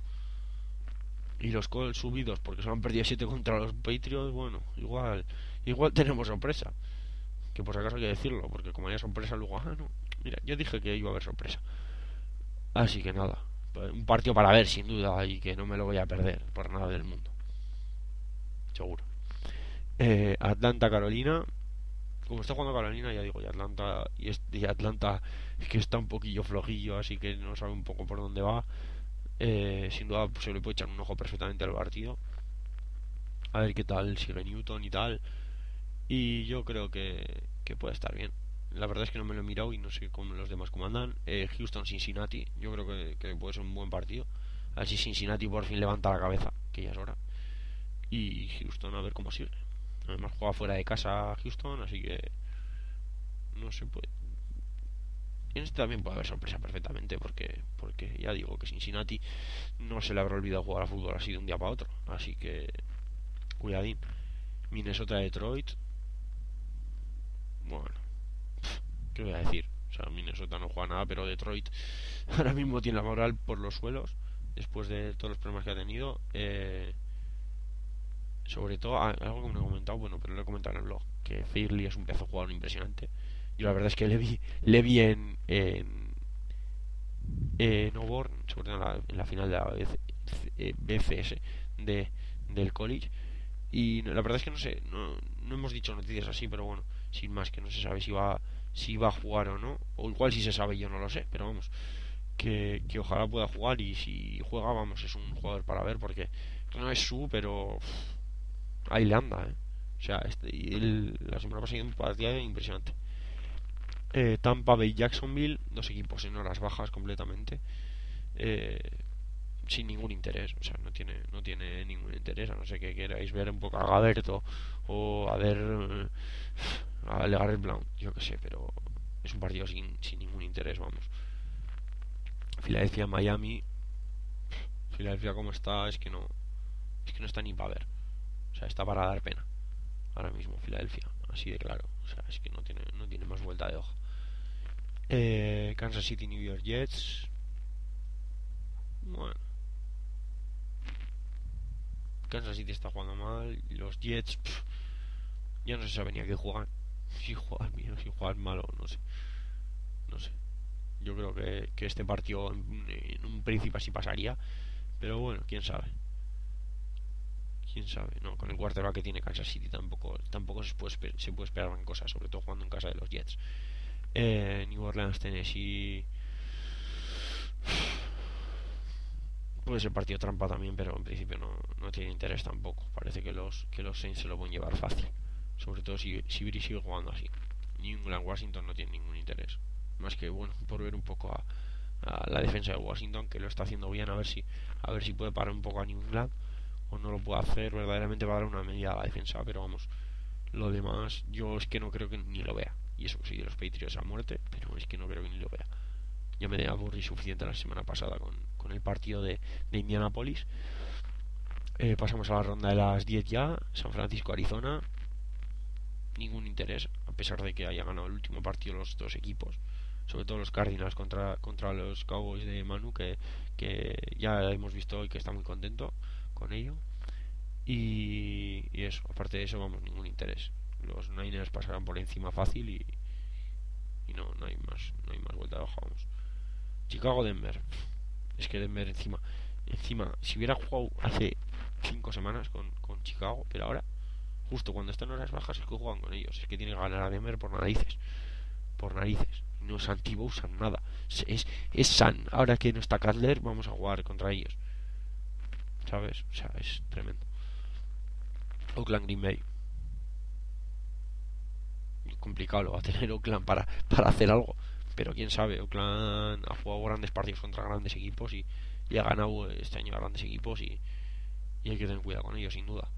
y los Colts subidos porque se han perdido siete contra los Patriots, bueno, igual igual tenemos sorpresa. Que por si acaso hay que decirlo, porque como haya sorpresa luego, ah, no, mira, yo dije que iba a haber sorpresa. Así que nada, un partido para ver sin duda, y que no me lo voy a perder por nada del mundo, seguro. eh, Atlanta Carolina. Como está jugando Carolina, ya digo, y Atlanta y, este, y Atlanta es que está un poquillo flojillo, así que no sabe un poco por dónde va. Eh, sin duda pues, se le puede echar un ojo perfectamente al partido, a ver qué tal sigue Newton y tal, y yo creo que, que puede estar bien. La verdad es que no me lo he mirado y no sé cómo los demás comandan. eh, Houston Cincinnati, yo creo que, que puede ser un buen partido, a ver si Cincinnati por fin levanta la cabeza, que ya es hora, y Houston a ver cómo sigue. Además juega fuera de casa Houston, así que no se puede. En este también puede haber sorpresa perfectamente, porque porque ya digo que Cincinnati no se le habrá olvidado jugar a fútbol así de un día para otro, así que cuidadín. Minnesota Detroit, bueno, ¿qué voy a decir? O sea, Minnesota no juega nada, pero Detroit ahora mismo tiene la moral por los suelos después de todos los problemas que ha tenido. Eh, sobre todo, algo que me he comentado, bueno, pero lo he comentado en el blog, que Fairley es un pedazo de jugador impresionante. Yo la verdad es que le vi, le vi en, en, en Auburn, sobre todo en la, en la final de la B C S de, del college. Y la verdad es que no sé, no, no hemos dicho noticias así, pero bueno, sin más, que no se sabe si va si va a jugar o no, o igual si se sabe yo no lo sé, pero vamos, que, que ojalá pueda jugar, y si juega, vamos, es un jugador para ver, porque no es su, pero uff, ahí le anda, ¿eh? O sea, este, y el, la semana pasada un partido impresionante. eh, Tampa Bay Jacksonville, dos equipos en horas bajas completamente, eh, sin ningún interés, o sea, no tiene no tiene ningún interés, a no ser que queráis ver un poco a Gaberto o a ver eh, a Legarrette Blount, yo que sé, pero es un partido sin, sin ningún interés, vamos. Filadelfia Miami. Filadelfia como está, es que no es que no está ni para ver, o sea, está para dar pena ahora mismo Filadelfia, así de claro, o sea, es que no tiene no tiene más vuelta de hoja. eh, Kansas City New York Jets, bueno, Kansas City está jugando mal, y los Jets pff, ya no se sabe ni a qué juegan, si juegan bien o si juegan mal, o no sé, no sé. Yo creo que, que este partido en, en un principio así pasaría, pero bueno, quién sabe. Quién sabe, no, con el quarterback que tiene Kansas City tampoco tampoco se puede, se puede esperar gran cosa, sobre todo jugando en casa de los Jets. eh, New Orleans Tennessee, puede ser partido trampa también, pero en principio no, no tiene interés tampoco. Parece que los que los Saints se lo pueden llevar fácil, sobre todo si si Brady sigue jugando así. New England Washington no tiene ningún interés, más que bueno, por ver un poco a, a la defensa de Washington, que lo está haciendo bien, a ver si a ver si puede parar un poco a New England, o no lo puede hacer verdaderamente para dar una medida a la defensa, pero vamos, lo demás yo es que no creo que ni lo vea, y eso que soy de los Patriots a muerte, pero es que no creo que ni lo vea. Ya me aburrí suficiente la semana pasada con, con el partido de, de Indianapolis. Eh, pasamos a la ronda de las diez ya. San Francisco Arizona, ningún interés, a pesar de que haya ganado el último partido los dos equipos, sobre todo los Cardinals contra, contra los Cowboys de Manu, que, que ya hemos visto hoy que está muy contento con ello. Y, y eso, aparte de eso, vamos, ningún interés. Los Niners pasarán por encima fácil, y, y no, no hay más, no hay más vuelta de hoja, vamos. Chicago Denver, es que Denver encima encima si hubiera jugado hace cinco semanas con, con Chicago, pero ahora justo cuando están en horas bajas es que juegan con ellos, es que tiene que ganar a Denver por narices, por narices. No es anti-Bowsan nada, es, es San, ahora que no está Cutler vamos a jugar contra ellos, ¿sabes? O sea, es tremendo. Oakland Green Bay. Complicado lo va a tener Oakland para, para hacer algo, pero quién sabe. Oakland ha jugado grandes partidos contra grandes equipos y, y ha ganado este año a grandes equipos y, y hay que tener cuidado con ellos, sin duda.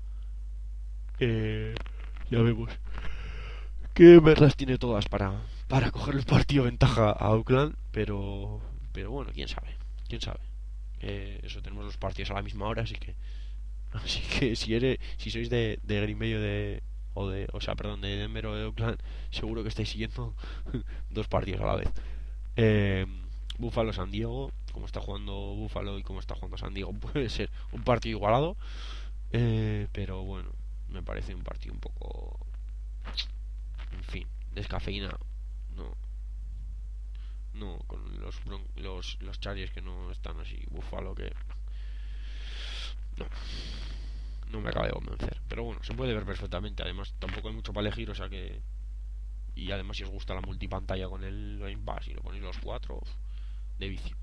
Eh, ya vemos que Merlas tiene todas para, para coger el partido ventaja a Oakland, pero pero bueno, quién sabe, quién sabe. Eh, eso, tenemos los partidos a la misma hora, así que así que si eres, si sois de, de Green Bay o de o de, o sea, perdón, de Denver o de Oakland, seguro que estáis siguiendo dos partidos a la vez. Eh, Buffalo San Diego, como está jugando Buffalo y como está jugando San Diego, puede ser un partido igualado, eh, pero bueno, me parece un partido un poco, en fin, descafeína. No, no, con los bron- los los Chargers que no están así, Buffalo que no, no me acaba de convencer, pero bueno, se puede ver perfectamente. Además tampoco hay mucho para elegir, o sea que, y además si os gusta la multipantalla con el Game Pass y lo ponéis los cuatro, de vicio.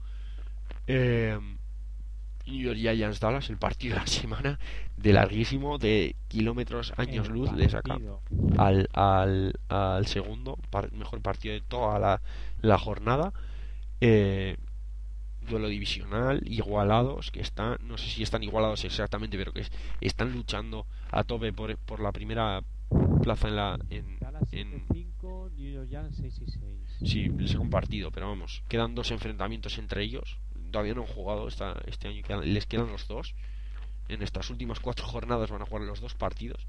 eh, New York Giants Dallas, el partido de la semana, de larguísimo, de kilómetros años El luz le saca partido. al, al, al segundo par- mejor partido de toda la, la jornada. eh, Duelo divisional, igualados, que están, no sé si están igualados exactamente, pero que es- están luchando a tope por, por la primera plaza en la en, Dallas siete en cinco, New York Giants seis y seis. sí, les saca un partido, pero vamos, quedan dos enfrentamientos entre ellos, todavía no han jugado esta, este año, quedan- les quedan los dos. En estas últimas cuatro jornadas van a jugar los dos partidos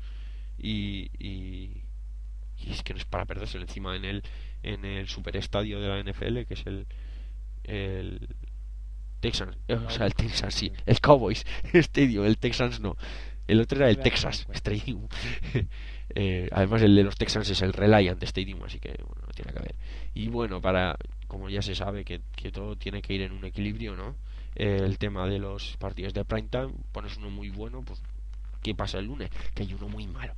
y, y, y es que no es para perderse encima en el en el superestadio de la N F L, que es el el Texans, eh, o sea, el Texans, sí, el Cowboys Stadium, el Texans no, el otro era el Texas Stadium. Eh, además el de los Texans es el Reliant Stadium, así que bueno, no tiene que ver. Y bueno, para, como ya se sabe que, que todo tiene que ir en un equilibrio, ¿no? Eh, el tema de los partidos de primetime, pones uno muy bueno, pues ¿qué pasa el lunes? Que hay uno muy malo.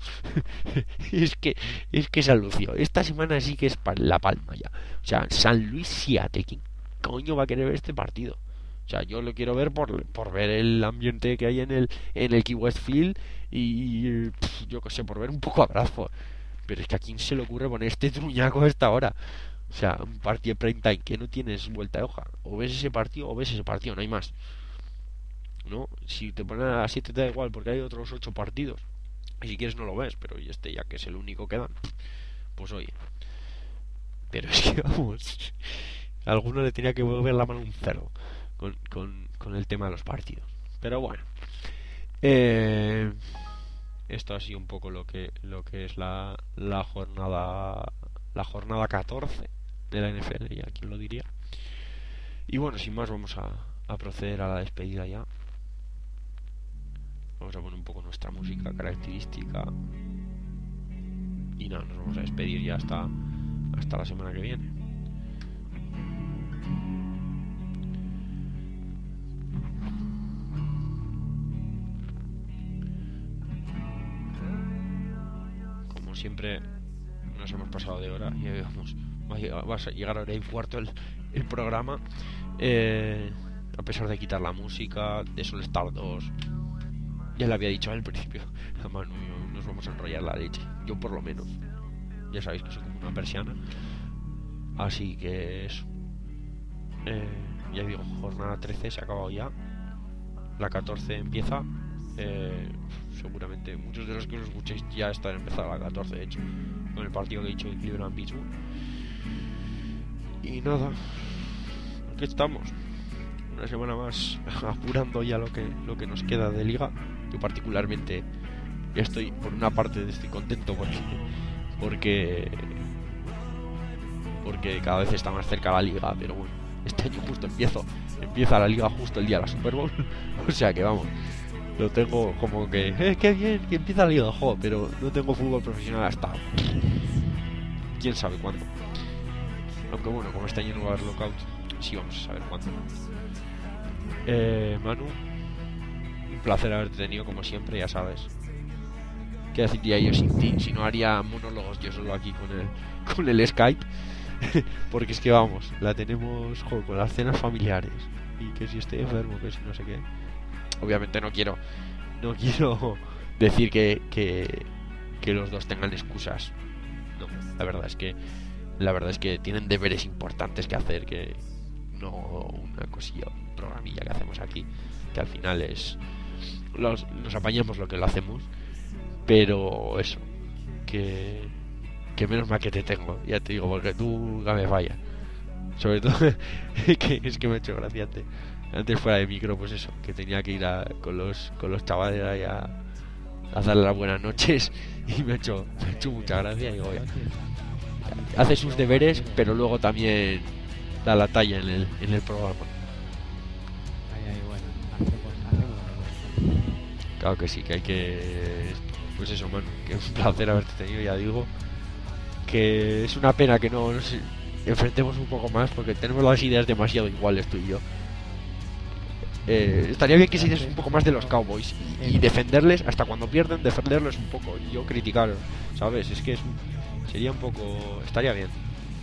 es que es que se alució. Esta semana sí que es pa- la palma ya. O sea, San Luis Seattle, ¿quién coño va a querer ver este partido? O sea, yo lo quiero ver por, por ver el ambiente que hay en el en el Key West Field y pff, yo qué sé, por ver un poco abrazo. Pero es que a quién se le ocurre poner este truñaco a esta hora. O sea, un partido de prime time que no tienes vuelta de hoja. O ves ese partido o ves ese partido, no hay más. ¿No? Si te ponen a las siete te da igual porque hay otros ocho partidos. Y si quieres no lo ves, pero y este ya que es el único que dan, pues oye. Pero es que vamos, a alguno le tenía que volver la mano un cerdo con, con, con el tema de los partidos. Pero bueno. Eh, esto ha sido un poco lo que lo que es la, la jornada la jornada catorce de la N F L, ya quién lo diría. Y bueno, sin más vamos a, a proceder a la despedida ya. Vamos a poner un poco nuestra música característica y nada, nos vamos a despedir ya hasta hasta la semana que viene. Como siempre nos hemos pasado de hora y vamos, va a llegar a hora y cuarto el, el programa, eh, a pesar de quitar la música de Sol Star dos. Ya le había dicho al principio a Manu, nos vamos a enrollar la leche, yo por lo menos, ya sabéis que soy como una persiana, así que eso. Eh, ya digo, jornada trece se ha acabado ya, la catorce empieza. Eh, seguramente muchos de los que os escuchéis ya están empezando la catorce, de hecho, con el partido que he dicho de Cleveland Pittsburgh. Y nada, aquí estamos, una semana más apurando ya lo que lo que nos queda de liga. Yo particularmente estoy, por una parte estoy contento porque porque porque cada vez está más cerca la liga, pero bueno, este año justo empiezo empieza la liga justo el día de la Super Bowl. O sea que vamos, lo tengo como que eh, qué bien que empieza la liga, jo, pero no tengo fútbol profesional hasta quién sabe cuándo. Aunque bueno, como este año no va a haber lockout, sí vamos a saber cuándo. eh, Manu, un placer haberte tenido como siempre, ya sabes. ¿Qué deciría yo sin ti? Si no haría monólogos yo solo aquí con el, con el Skype. Porque es que vamos, la tenemos, jo, con las cenas familiares. Y que si estoy enfermo, que si no sé qué. Obviamente no quiero, no quiero decir que, que, que los dos tengan excusas. No, la verdad es que la verdad es que tienen deberes importantes que hacer, que no una cosilla, un programilla que hacemos aquí, que al final es los, nos apañamos lo que lo hacemos, pero eso, que que menos mal que te tengo, ya te digo, porque tú nunca me fallas. Sobre todo que es que me ha hecho gracia antes, antes fuera de micro, pues eso, que tenía que ir a, con los con los chavales ahí a, a darle las buenas noches y me ha hecho, me ha hecho mucha gracia y digo, oye, hace sus deberes, pero luego también da la talla en el, en el programa. Ahí, ahí, bueno, hacemos, hacemos. Claro que sí, que hay que... Pues eso, mano, que es un placer haberte tenido, ya digo. Que es una pena que no nos enfrentemos un poco más, porque tenemos las ideas demasiado iguales tú y yo. Eh, estaría bien que se hiciese un poco más de los Cowboys y, y defenderles hasta cuando pierden, defenderles un poco y yo criticarlos, ¿sabes? Es que es un, sería un poco... estaría bien.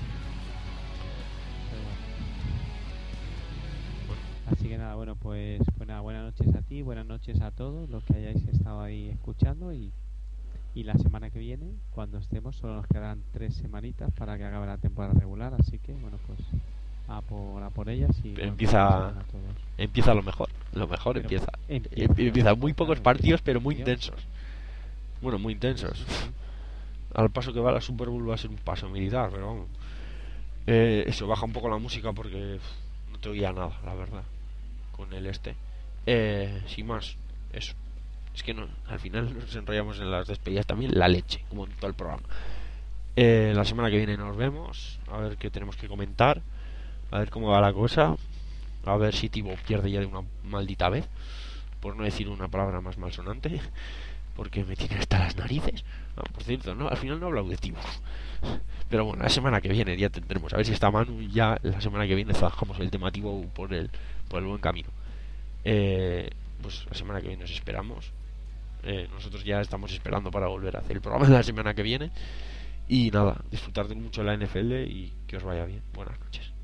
Así que nada, bueno, pues, pues nada, buenas noches a ti, buenas noches a todos los que hayáis estado ahí escuchando y, y la semana que viene, cuando estemos, solo nos quedan tres semanitas para que acabe la temporada regular, así que bueno, pues a por, a por ellas y empieza empieza lo mejor, lo mejor pero empieza. Empieza, empieza muy pocos partidos, pero muy intensos. Bueno, muy intensos. Sí, sí. Al paso que va la Super Bowl va a ser un paso militar, pero vamos. Eh, eso, baja un poco la música porque no te oía nada, la verdad, con el este. Eh, sin más, eso. Es que no, al final nos enrollamos en las despedidas también, la leche, como en todo el programa. Eh, la semana que viene nos vemos, a ver qué tenemos que comentar, a ver cómo va la cosa, a ver si Tibo pierde ya de una maldita vez, por no decir una palabra más malsonante, porque me tiene hasta las narices. Ah, por cierto, no, al final no he hablado de Tibo. Pero bueno, la semana que viene ya tendremos, a ver si está Manu y ya la semana que viene zanjamos el tema Tibo por el, por el buen camino. Eh, pues la semana que viene os esperamos. Eh, nosotros ya estamos esperando para volver a hacer el programa de la semana que viene. Y nada, disfrutar de mucho la N F L y que os vaya bien. Buenas noches.